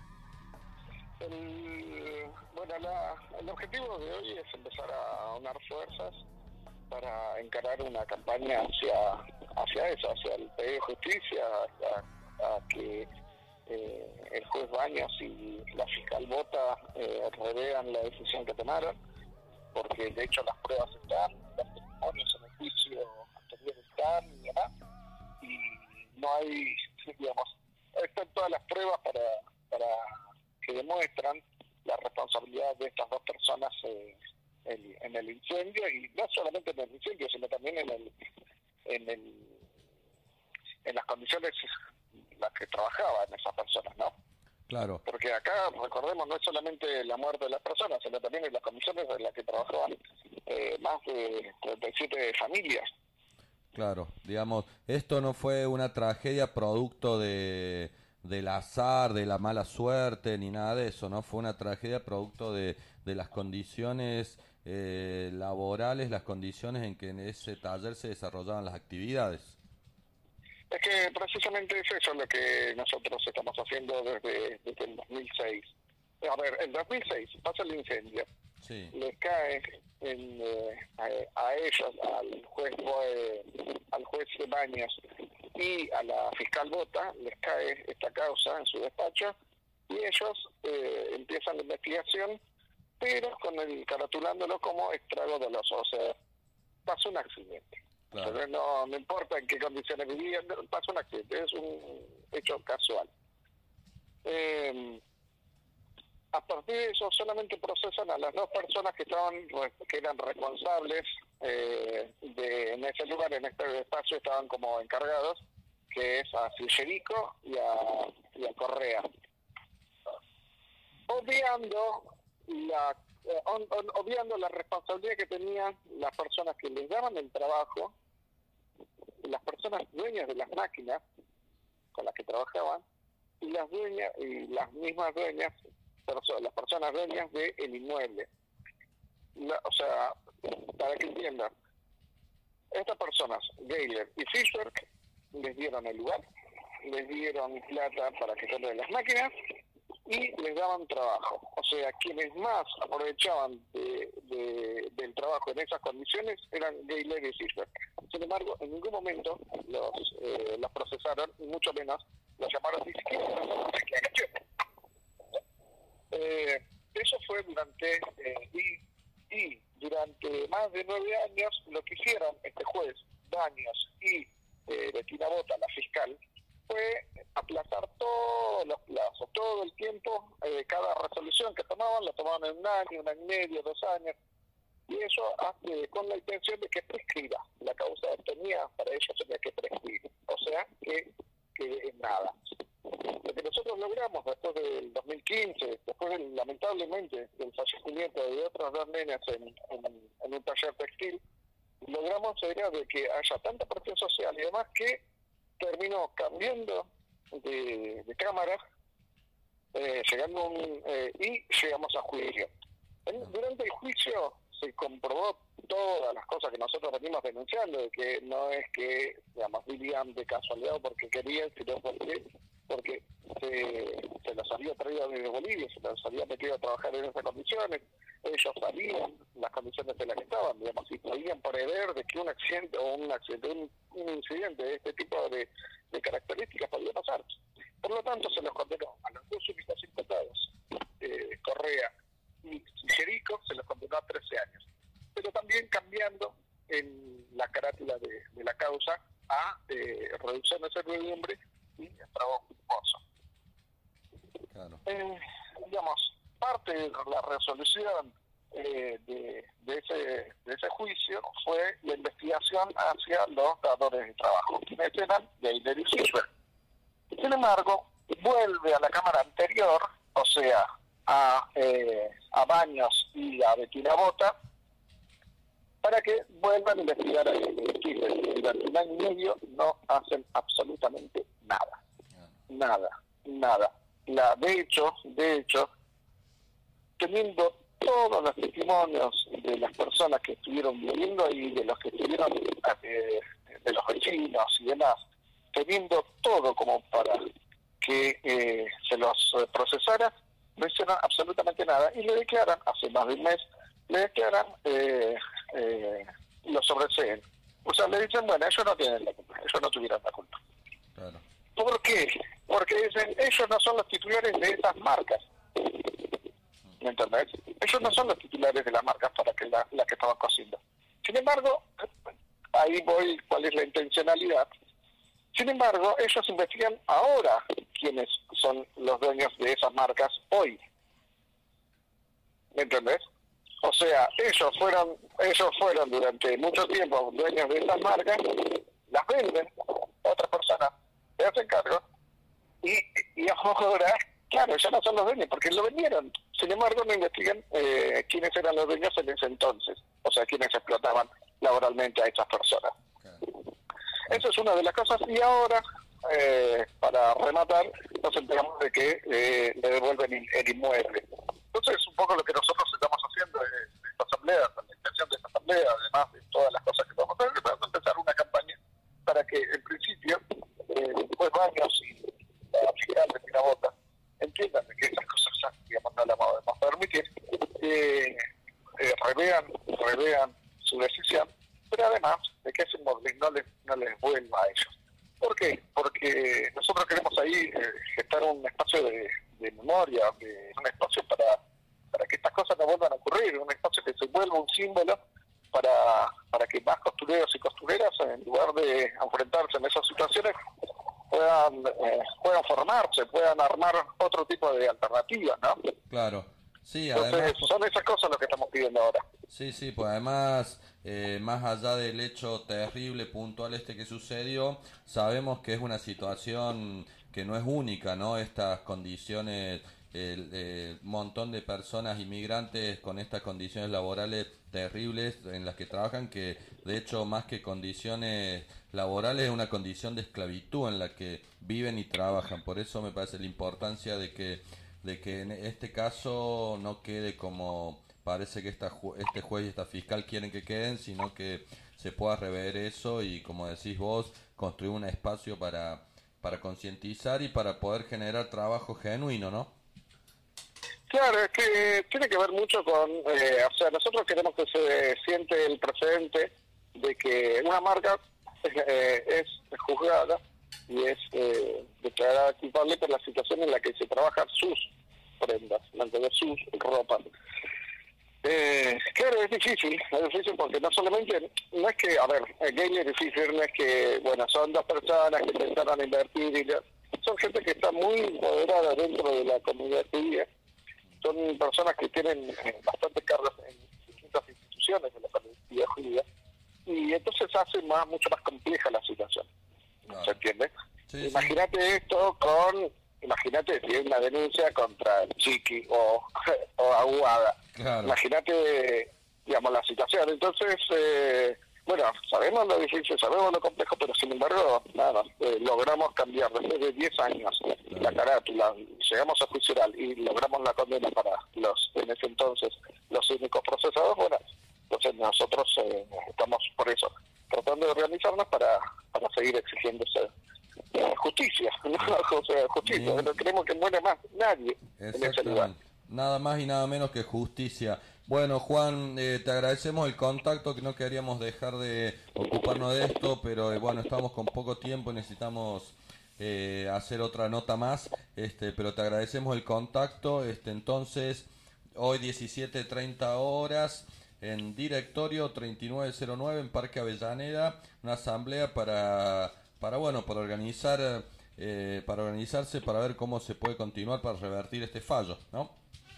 El, bueno, la, el objetivo de hoy es empezar a unar fuerzas para encarar una campaña hacia hacia eso, hacia el pedido de justicia, a, a que eh, el juez Baños y la fiscal Bota eh, revean la decisión que tomaron, porque de hecho las pruebas están, los testimonios en el juicio anterior están y demás, y no hay, digamos, están todas las pruebas para, para que demuestran la responsabilidad de estas dos personas eh, en, en el incendio, y no solamente en el incendio, sino también en el en el en las condiciones en las que trabajaban esas personas, ¿no? Claro. Porque acá, recordemos, no es solamente la muerte de las personas, sino también en las condiciones en las que trabajaban eh, más de treinta y siete familias. Claro, digamos, esto no fue una tragedia producto de del azar, de la mala suerte, ni nada de eso, ¿no? Fue una tragedia producto de, de las condiciones eh, laborales, las condiciones en que en ese taller se desarrollaban las actividades. Es que precisamente es eso lo que nosotros estamos haciendo desde, desde el dos mil seis. A ver, el dos mil seis pasa el incendio, sí. Le cae en, eh, a, a ellos, al juez eh, al juez Baños y a la fiscal Bota, les cae esta causa en su despacho y ellos eh, empiezan la investigación, pero con el caratulándolo como estrago doloso, o sea, pasó un accidente. Claro. Entonces no, no importa en qué condiciones vivían, pasó un accidente, es un hecho casual. Eh, a partir de eso solamente procesan a las dos personas que estaban que eran responsables eh, de en ese lugar, en este espacio estaban como encargados, que es a Fillerico y a, y a Correa. Obviando la eh, on, on, obviando la responsabilidad que tenían las personas que les daban el trabajo, las personas dueñas de las máquinas con las que trabajaban y las dueñas y las mismas dueñas, las personas dueñas del inmueble. la, o sea, para que entiendan, estas personas, Gayler y Fischer, les dieron el lugar, les dieron plata para que compren las máquinas y les daban trabajo. O sea, quienes más aprovechaban de, de, del trabajo en esas condiciones eran Gayler y Fischer. Sin embargo, en ningún momento los, eh, los procesaron, y mucho menos los llamaron ni siquiera para hacer una declaración. Eh, eso fue durante eh, y, y durante más de nueve años lo que hicieron este juez, Baños y eh, Bettina Bota, la fiscal, fue aplazar todos los plazos, todo el tiempo, eh, cada resolución que tomaban, la tomaban en un año, un año y medio, dos años, y eso hace con la intención de que prescriba. La causa tenía, para ellos tenía que prescribir, o sea, que quede en nada. Lo que nosotros logramos después del dos mil quince, después del, lamentablemente del fallecimiento de otras dos nenas en, en, en un taller textil, logramos era de que haya tanta presión social y demás que terminó cambiando de, de cámara, eh, llegando un, eh, y llegamos a juicio. En, durante el juicio se comprobó todas las cosas que nosotros venimos denunciando, de que no es que, digamos, vivían de casualidad o porque querían, sino porque, porque se, se los había traído desde Bolivia, se los había metido a trabajar en esas condiciones, ellos sabían las condiciones en las que estaban, digamos, y podían prever de que un accidente o un accidente, un, un incidente de este tipo de, de características podía pasar. Por lo tanto, se los condenó a los dos únicos imputados, eh, Correa y Jerico, se los condenó a trece años. Pero también cambiando en la carátula de, de la causa a eh, reducción de servidumbre y trabajo culposo. Claro. Eh, digamos, parte de la resolución eh, de, de, ese, de ese juicio fue la investigación hacia los dadores de trabajo, quienes eran Gayler y Fischer. Sin embargo, vuelve a la Cámara anterior, o sea, a, eh, a Baños y a Bettina Bota, para que vuelvan a investigar a Gayler. Durante un año y medio no hacen absolutamente nada. Nada, nada. La, de hecho, de hecho, teniendo todos los testimonios de las personas que estuvieron viviendo ahí, de los que estuvieron, eh, de los vecinos y demás, teniendo todo como para que eh, se los eh, procesara, no hicieron absolutamente nada y le declaran, hace más de un mes, le declaran, eh, eh, lo sobreseen. O sea, le dicen, bueno, ellos no tienen la culpa, ellos no tuvieron la culpa. Claro. ¿Por qué? Porque dicen, ellos no son los titulares de esas marcas. ¿Me entendés? Ellos no son los titulares de las marcas para que la, la que estaban cosiendo. Sin embargo, ahí voy, cuál es la intencionalidad. Sin embargo, ellos investigan ahora quiénes son los dueños de esas marcas hoy. ¿Me entendés? O sea, ellos fueron, ellos fueron durante mucho tiempo dueños de esas marcas, las venden, otras personas se hacen cargo, y, y ahora, claro, ya no son los dueños, porque lo vendieron. Sin embargo, no investigan eh, quiénes eran los dueños en ese entonces, o sea, quiénes explotaban laboralmente a esas personas. Eso es una de las cosas, y ahora, eh, para rematar, nos enteramos de que eh, le devuelven el, el inmueble. Entonces, un poco lo que nosotros estamos haciendo en esta asamblea, con la intención de esta asamblea, además de todas las cosas que vamos a hacer, es vamos a empezar una campaña para que, en principio, eh, después Baños y la fiscal de Pinabota entiendan de que esas cosas ya, digamos, no las podemos permitir, eh, eh, revean, revean su decisión, pero además de que ese inmueble no les, no les vuelva a ellos. ¿Por qué? Porque nosotros queremos ahí eh, gestar un espacio de, de memoria, de, un espacio para, para que estas cosas no vuelvan a ocurrir, un espacio que se vuelva un símbolo para, para que más costureros y costureras, en lugar de enfrentarse en esas situaciones, puedan, eh, puedan formarse, puedan armar otro tipo de alternativas, ¿no? Claro. Sí, Entonces, además, son esas cosas lo que estamos pidiendo ahora. Sí, sí, pues además, eh, más allá del hecho terrible, puntual este que sucedió, sabemos que es una situación que no es única, ¿no? Estas condiciones, el, el montón de personas inmigrantes con estas condiciones laborales terribles en las que trabajan, que de hecho más que condiciones laborales es una condición de esclavitud en la que viven y trabajan. Por eso me parece la importancia de que de que en este caso no quede como parece que esta ju- este juez y esta fiscal quieren que queden, sino que se pueda rever eso y, como decís vos, construir un espacio para, para concientizar y para poder generar trabajo genuino, ¿no? Claro, es que tiene que ver mucho con, eh, o sea, nosotros queremos que se siente el precedente de que una marca eh, es juzgada y es eh, declarada culpable por la situación en la que se trabajan sus prendas, mantener sus ropas. Eh, claro, es difícil, es difícil porque no solamente, no es que, a ver, el gay es difícil, no es que, bueno, son dos personas que pensaron invertir y ya, son gente que está muy moderada dentro de la comunidad judía, son personas que tienen eh, bastantes cargos en distintas instituciones de la comunidad judía, y entonces hace más mucho más compleja la situación, Claro. ¿se entiende? Sí, Imagínate esto con, imagínate si hay una denuncia contra Chiqui o, o Aguada. Claro. Imagínate, digamos, la situación. Entonces, eh, bueno, sabemos lo difícil, sabemos lo complejo, pero sin embargo, nada, eh, logramos cambiar después de diez años la carátula, llegamos a juicio oral y logramos la condena para los, en ese entonces, los únicos procesados. Bueno, entonces nosotros eh, estamos por eso, tratando de organizarnos para, para seguir exigiendo esa, eh, justicia, ¿no? O sea, justicia, Bien. no queremos que muera más nadie en ese lugar. Exactamente. Nada más y nada menos que justicia. Bueno, Juan, eh, te agradecemos el contacto, que no queríamos dejar de ocuparnos de esto, pero eh, bueno, estamos con poco tiempo y necesitamos eh, hacer otra nota más, este, pero te agradecemos el contacto. Este, entonces, hoy diecisiete treinta horas, en Directorio treinta y nueve cero nueve, en Parque Avellaneda, una asamblea para, para bueno, para organizar, eh, para organizarse, para ver cómo se puede continuar para revertir este fallo, ¿no?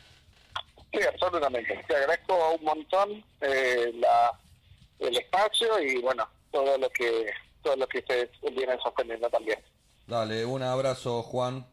Sí, absolutamente. Te agradezco un montón eh, la, el espacio y bueno, todo lo que todo lo que ustedes vienen sosteniendo también. Dale, un abrazo, Juan.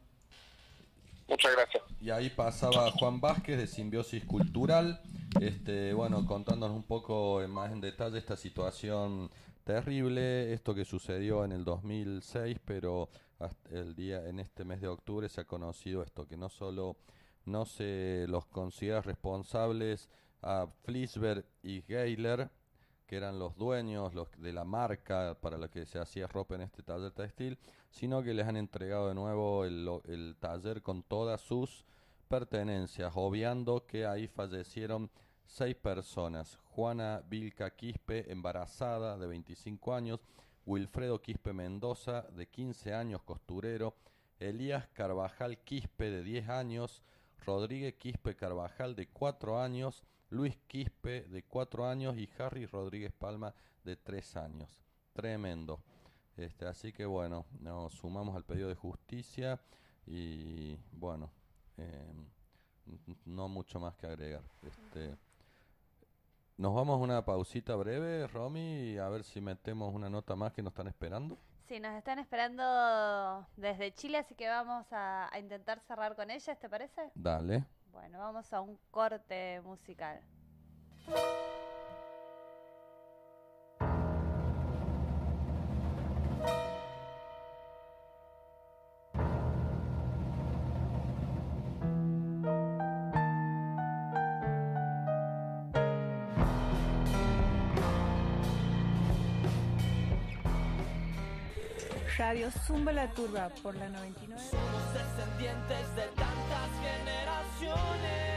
Muchas gracias. Y ahí pasaba Juan Vázquez de Simbiosis Cultural, este, bueno, contándonos un poco más en detalle esta situación terrible, esto que sucedió en el dos mil seis, pero hasta el día en este mes de octubre se ha conocido esto, que no solo no se los considera responsables a Flisberg y Geiler, que eran los dueños los de la marca para la que se hacía ropa en este taller textil, sino que les han entregado de nuevo el, el taller con todas sus pertenencias, obviando que ahí fallecieron seis personas: Juana Vilca Quispe, embarazada, de veinticinco años, Wilfredo Quispe Mendoza, de quince años, costurero, Elías Carvajal Quispe, de diez años, Rodríguez Quispe Carvajal, de cuatro años, Luis Quispe, de cuatro años, y Harry Rodríguez Palma, de tres años. Tremendo. Este, así que bueno, nos sumamos al pedido de justicia y bueno, eh, no mucho más que agregar. Este, nos vamos a una pausita breve, Romy, a ver si metemos una nota más que nos están esperando. Sí, nos están esperando desde Chile, así que vamos a, a intentar cerrar con ellas, ¿te parece? Dale. Bueno, vamos a un corte musical. Radio Zumba la Turba por la noventa y nueve. Somos descendientes de tantas generaciones.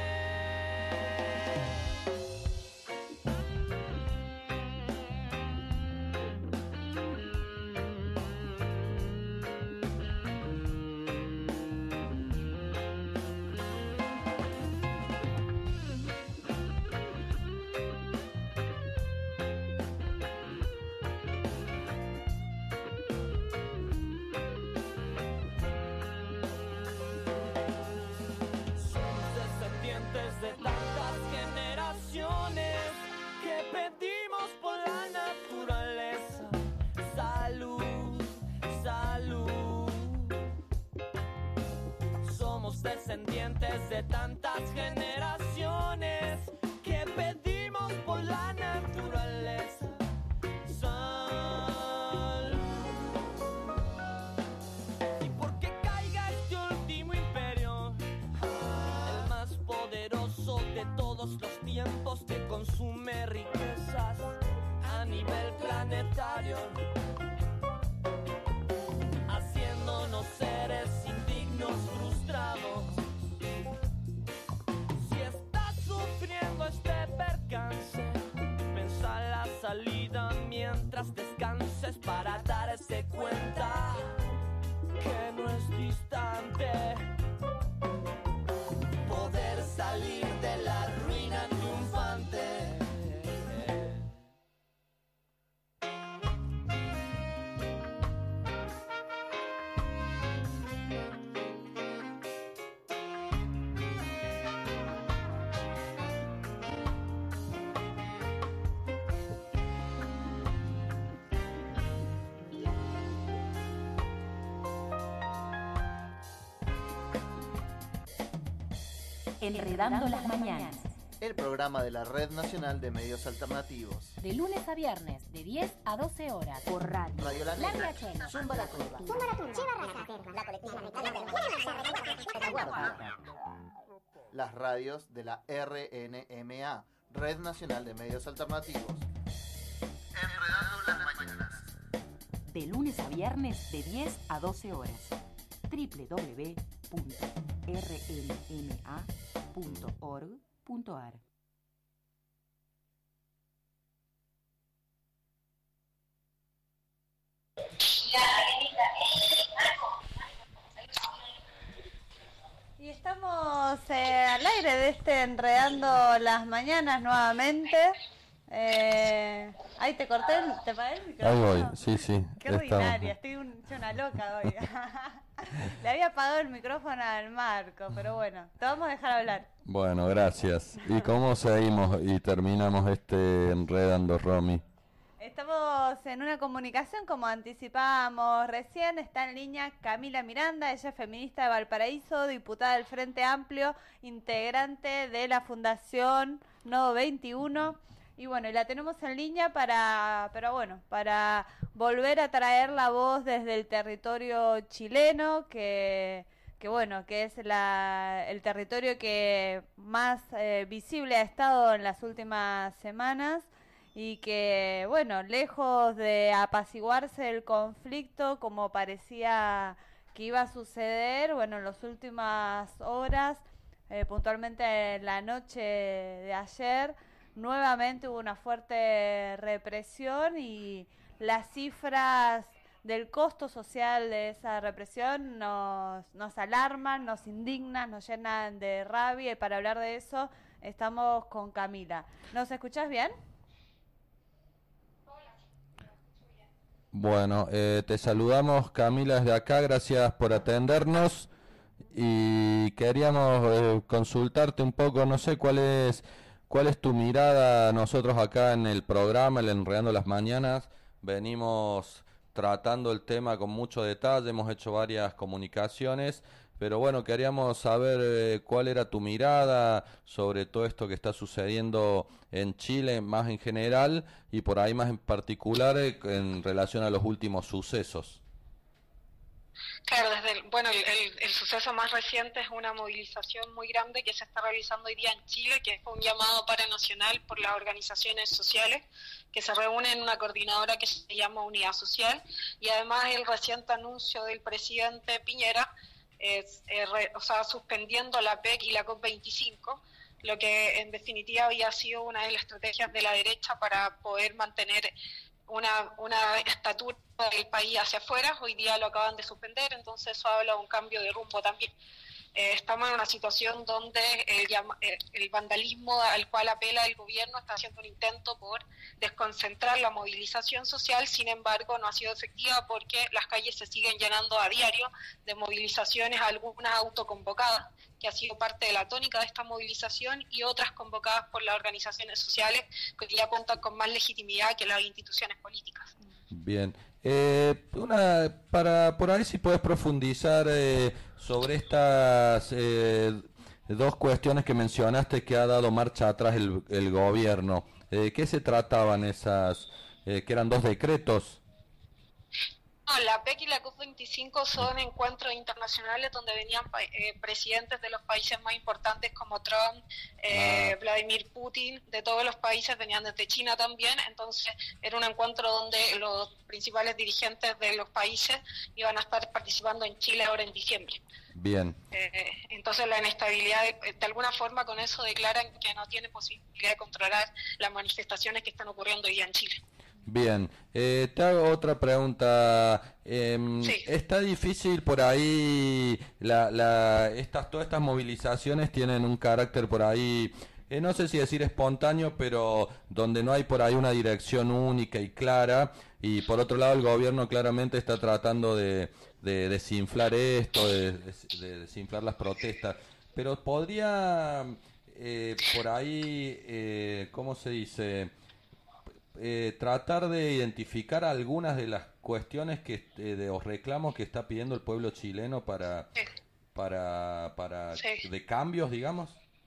De tantas generaciones que pedimos por la naturaleza salud, salud. Somos descendientes de tantas generaciones que pedimos por la naturaleza salud. Y porque caiga este último imperio, de todos los tiempos, Enredando las Mañanas. El programa de la Red Nacional de Medios Alternativos. De lunes a viernes, de diez a doce horas. Por radio. Radio La Negra. La Chena. Zumba la Turba. Zumba la Turba. La colectiva. Las radios de la R N M A, Red Nacional de Medios Alternativos. Enredando las Mañanas. De lunes a viernes, de diez a doce horas. doble u doble u doble u punto r n m a punto org punto a r. Y estamos eh, al aire de este Enredando las Mañanas nuevamente. Eh, ahí te corté, el, te apagué el micrófono. Ahí voy, sí, sí. Qué estamos. ordinaria, estoy un, soy una loca hoy. Le había apagado el micrófono al Marco, pero bueno, te vamos a dejar hablar. Bueno, gracias. ¿Y cómo seguimos y terminamos este Enredando, Romy? Estamos en una comunicación, como anticipábamos recién, está en línea Camila Miranda, ella es feminista de Valparaíso, diputada del Frente Amplio, integrante de la Fundación Nodo veintiuno. Y bueno, y la tenemos en línea para, pero bueno, para volver a traer la voz desde el territorio chileno, que, que bueno, que es la, el territorio que más eh, visible ha estado en las últimas semanas y que, bueno, lejos de apaciguarse el conflicto como parecía que iba a suceder, bueno, en las últimas horas, eh, puntualmente en la noche de ayer, nuevamente hubo una fuerte represión y las cifras del costo social de esa represión nos, nos alarman, nos indignan, nos llenan de rabia, y para hablar de eso estamos con Camila. ¿Nos escuchás bien? Bueno, eh, te saludamos, Camila, desde acá, gracias por atendernos y queríamos eh, consultarte un poco, no sé cuál es... ¿Cuál es tu mirada? Nosotros acá en el programa, el Enredando las Mañanas, venimos tratando el tema con mucho detalle, hemos hecho varias comunicaciones, pero bueno, queríamos saber eh, cuál era tu mirada sobre todo esto que está sucediendo en Chile, más en general, y por ahí más en particular eh, en relación a los últimos sucesos. Claro, desde el, bueno, el, el, el suceso más reciente es una movilización muy grande que se está realizando hoy día en Chile, que es un llamado paranacional por las organizaciones sociales que se reúnen en una coordinadora que se llama Unidad Social, y además el reciente anuncio del presidente Piñera, eh, eh, re, o sea, suspendiendo la P E C y la COP veinticinco, lo que en definitiva había sido una de las estrategias de la derecha para poder mantener una, una estatura del país hacia afuera. Hoy día lo acaban de suspender, entonces eso habla de un cambio de rumbo también. Eh, estamos en una situación donde el, el vandalismo al cual apela el gobierno está haciendo un intento por desconcentrar la movilización social, sin embargo no ha sido efectiva porque las calles se siguen llenando a diario de movilizaciones, algunas autoconvocadas, que ha sido parte de la tónica de esta movilización, y otras convocadas por las organizaciones sociales que ya cuentan con más legitimidad que las instituciones políticas. Bien, eh, una para por ahí si puedes profundizar eh, sobre estas eh, dos cuestiones que mencionaste que ha dado marcha atrás el, el gobierno. ¿De eh, qué se trataban esas, eh, que eran dos decretos? No, la P E C y la COP veinticinco son encuentros internacionales donde venían eh, presidentes de los países más importantes como Trump, eh, ah. Vladimir Putin, de todos los países, venían desde China también, entonces era un encuentro donde los principales dirigentes de los países iban a estar participando en Chile ahora en diciembre. Bien. Eh, entonces la inestabilidad, de, de alguna forma con eso declaran que no tiene posibilidad de controlar las manifestaciones que están ocurriendo hoy día en Chile. Bien, eh, te hago otra pregunta. Eh, sí. ¿Está difícil por ahí, la, la, estas, todas estas movilizaciones tienen un carácter por ahí, eh, no sé si decir espontáneo, pero donde no hay por ahí una dirección única y clara, y por otro lado el gobierno claramente está tratando de, de desinflar esto, de, de, de desinflar las protestas, pero podría eh, por ahí, eh, ¿cómo se dice?, Eh, tratar de identificar algunas de las cuestiones que eh, de los reclamos que está pidiendo el pueblo chileno para sí. para para sí. de cambios, digamos.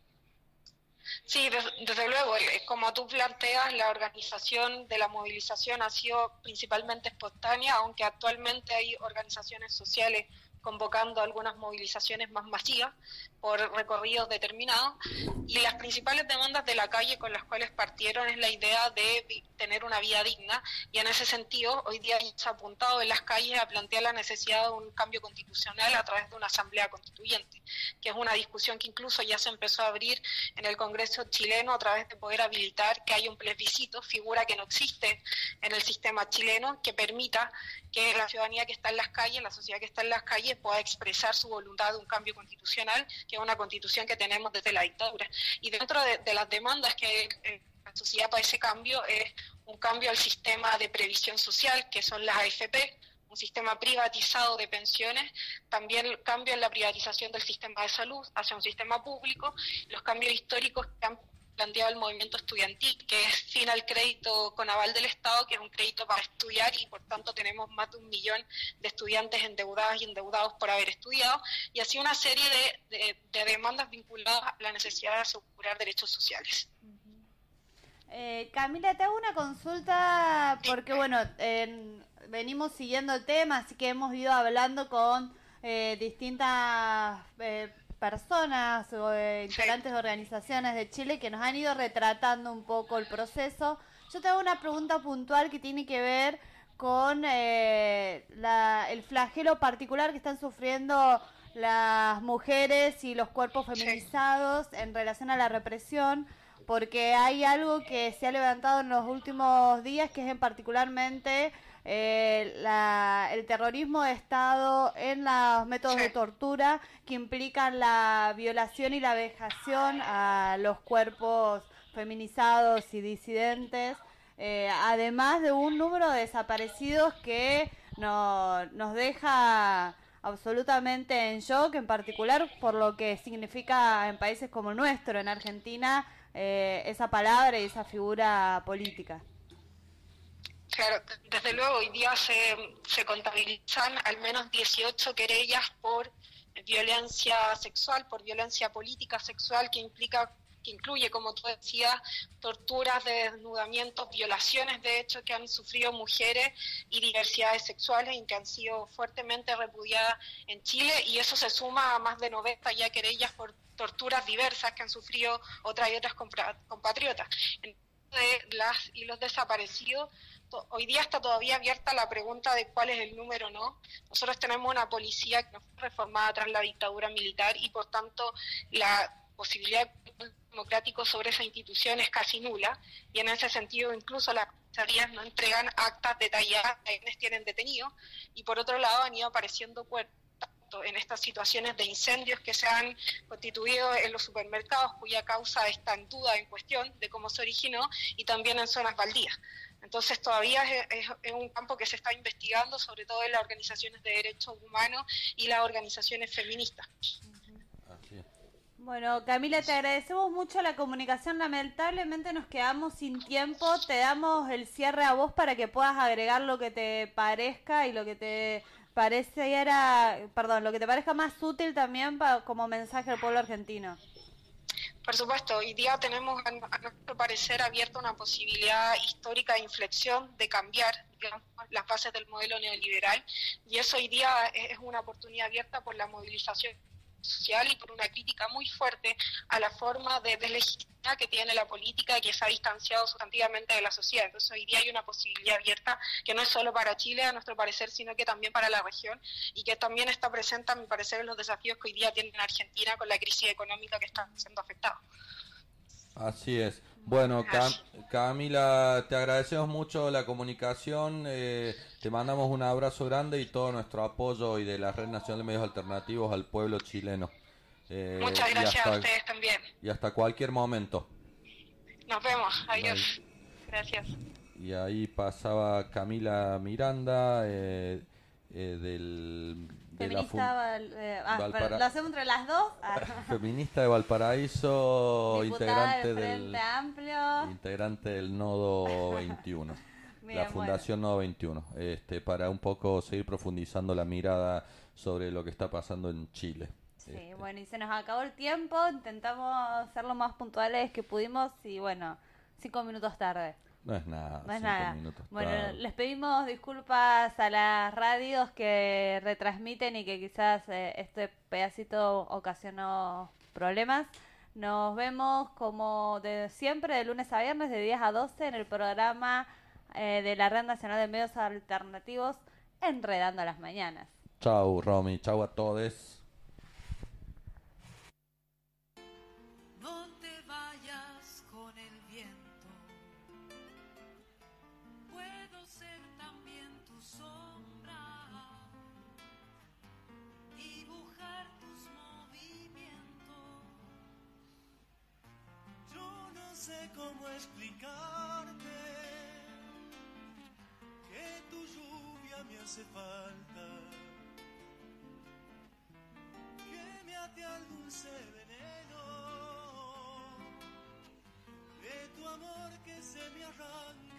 Sí, des- desde luego, eh, como tú planteas, la organización de la movilización ha sido principalmente espontánea, aunque actualmente hay organizaciones sociales convocando algunas movilizaciones más masivas por recorridos determinados, y las principales demandas de la calle con las cuales partieron es la idea de vi- tener una vida digna, y en ese sentido hoy día se ha apuntado en las calles a plantear la necesidad de un cambio constitucional a través de una asamblea constituyente, que es una discusión que incluso ya se empezó a abrir en el Congreso chileno a través de poder habilitar que haya un plebiscito, figura que no existe en el sistema chileno, que permita que la ciudadanía que está en las calles, la sociedad que está en las calles, pueda expresar su voluntad de un cambio constitucional, que es una constitución que tenemos desde la dictadura. Y dentro de, de las demandas que eh, la sociedad para ese cambio es un cambio al sistema de previsión social, que son las A F P, un sistema privatizado de pensiones, también el cambio en la privatización del sistema de salud hacia un sistema público, los cambios históricos que han planteado el movimiento estudiantil, que es fin al crédito con aval del Estado, que es un crédito para estudiar, y por tanto tenemos más de un millón de estudiantes endeudadas y endeudados por haber estudiado, y así una serie de, de, de demandas vinculadas a la necesidad de asegurar derechos sociales. Eh, Camila, te hago una consulta porque, bueno, en- venimos siguiendo el tema, así que hemos ido hablando con eh, distintas eh, personas o eh, integrantes de organizaciones de Chile que nos han ido retratando un poco el proceso. Yo te hago una pregunta puntual que tiene que ver con eh, la, el flagelo particular que están sufriendo las mujeres y los cuerpos feminizados en relación a la represión, porque hay algo que se ha levantado en los últimos días, que es en particularmente eh, la, el terrorismo de Estado en los métodos de tortura que implican la violación y la vejación a los cuerpos feminizados y disidentes, eh, además de un número de desaparecidos que no, nos deja absolutamente en shock, en particular por lo que significa en países como el nuestro, en Argentina, eh, esa palabra y esa figura política. Claro, desde luego hoy día se, se contabilizan al menos dieciocho querellas por violencia sexual, por violencia política sexual, que implica que incluye, como tú decías, torturas, desnudamientos, violaciones de hecho que han sufrido mujeres y diversidades sexuales y que han sido fuertemente repudiadas en Chile, y eso se suma a más de noventa ya querellas por torturas diversas que han sufrido otras y otras compra- compatriotas. En de las y los desaparecidos, to- hoy día está todavía abierta la pregunta de cuál es el número, ¿no? Nosotros tenemos una policía que no fue reformada tras la dictadura militar, y por tanto la posibilidad de control democrático sobre esa institución es casi nula, y en ese sentido incluso las comisarías no entregan actas detalladas de quienes tienen detenidos, y por otro lado han ido apareciendo cuerpos tanto en estas situaciones de incendios que se han constituido en los supermercados, cuya causa está en duda, en cuestión de cómo se originó, y también en zonas baldías. Entonces todavía es, es, es un campo que se está investigando, sobre todo en las organizaciones de derechos humanos y las organizaciones feministas. Bueno, Camila, te agradecemos mucho la comunicación. Lamentablemente nos quedamos sin tiempo. Te damos el cierre a vos para que puedas agregar lo que te parezca y lo que te pareciera, perdón, lo que te parezca más útil también para, como mensaje al pueblo argentino. Por supuesto, hoy día tenemos, a nuestro parecer, abierta una posibilidad histórica de inflexión, de cambiar, digamos, las bases del modelo neoliberal, y eso hoy día es es una oportunidad abierta por la movilización social y por una crítica muy fuerte a la forma de deslegitimidad que tiene la política, que se ha distanciado sustantivamente de la sociedad. Entonces hoy día hay una posibilidad abierta que no es solo para Chile, a nuestro parecer, sino que también para la región, y que también está presente, a mi parecer, en los desafíos que hoy día tiene Argentina con la crisis económica que está siendo afectada. Así es. Bueno, Cam- Camila, te agradecemos mucho la comunicación, eh, te mandamos un abrazo grande y todo nuestro apoyo y de la Red Nacional de Medios Alternativos al pueblo chileno. Eh, Muchas y gracias hasta- a ustedes también. Y hasta cualquier momento. Nos vemos. Adiós. Gracias. Y ahí pasaba Camila Miranda, eh, eh, del... de la Feminista, fun- Val- eh, ah, Valpara- pero, ¿lo hacemos entre las dos? Ah. feminista de Valparaíso, Diputada integrante del del Frente Amplio. integrante del Nodo veintiuno, Bien, la Fundación Nodo veintiuno, este, para un poco seguir profundizando la mirada sobre lo que está pasando en Chile. Sí, Este, bueno, y se nos acabó el tiempo, intentamos ser lo más puntuales que pudimos y bueno, cinco minutos tarde. No es nada, No es cinco nada. minutos Bueno, tarde. les pedimos disculpas a las radios que retransmiten y que quizás eh, este pedacito ocasionó problemas. Nos vemos como de siempre, de lunes a viernes, de diez a doce, en el programa eh, de la Red Nacional de Medios Alternativos, Enredando las Mañanas. Chau, Romy, chau a todos. No te vayas con el viento, puedo ser también tu sombra, dibujar tus movimientos. Yo no sé cómo explicarte que tu lluvia me hace falta, que me ate al dulce veneno de tu amor que se me arranca.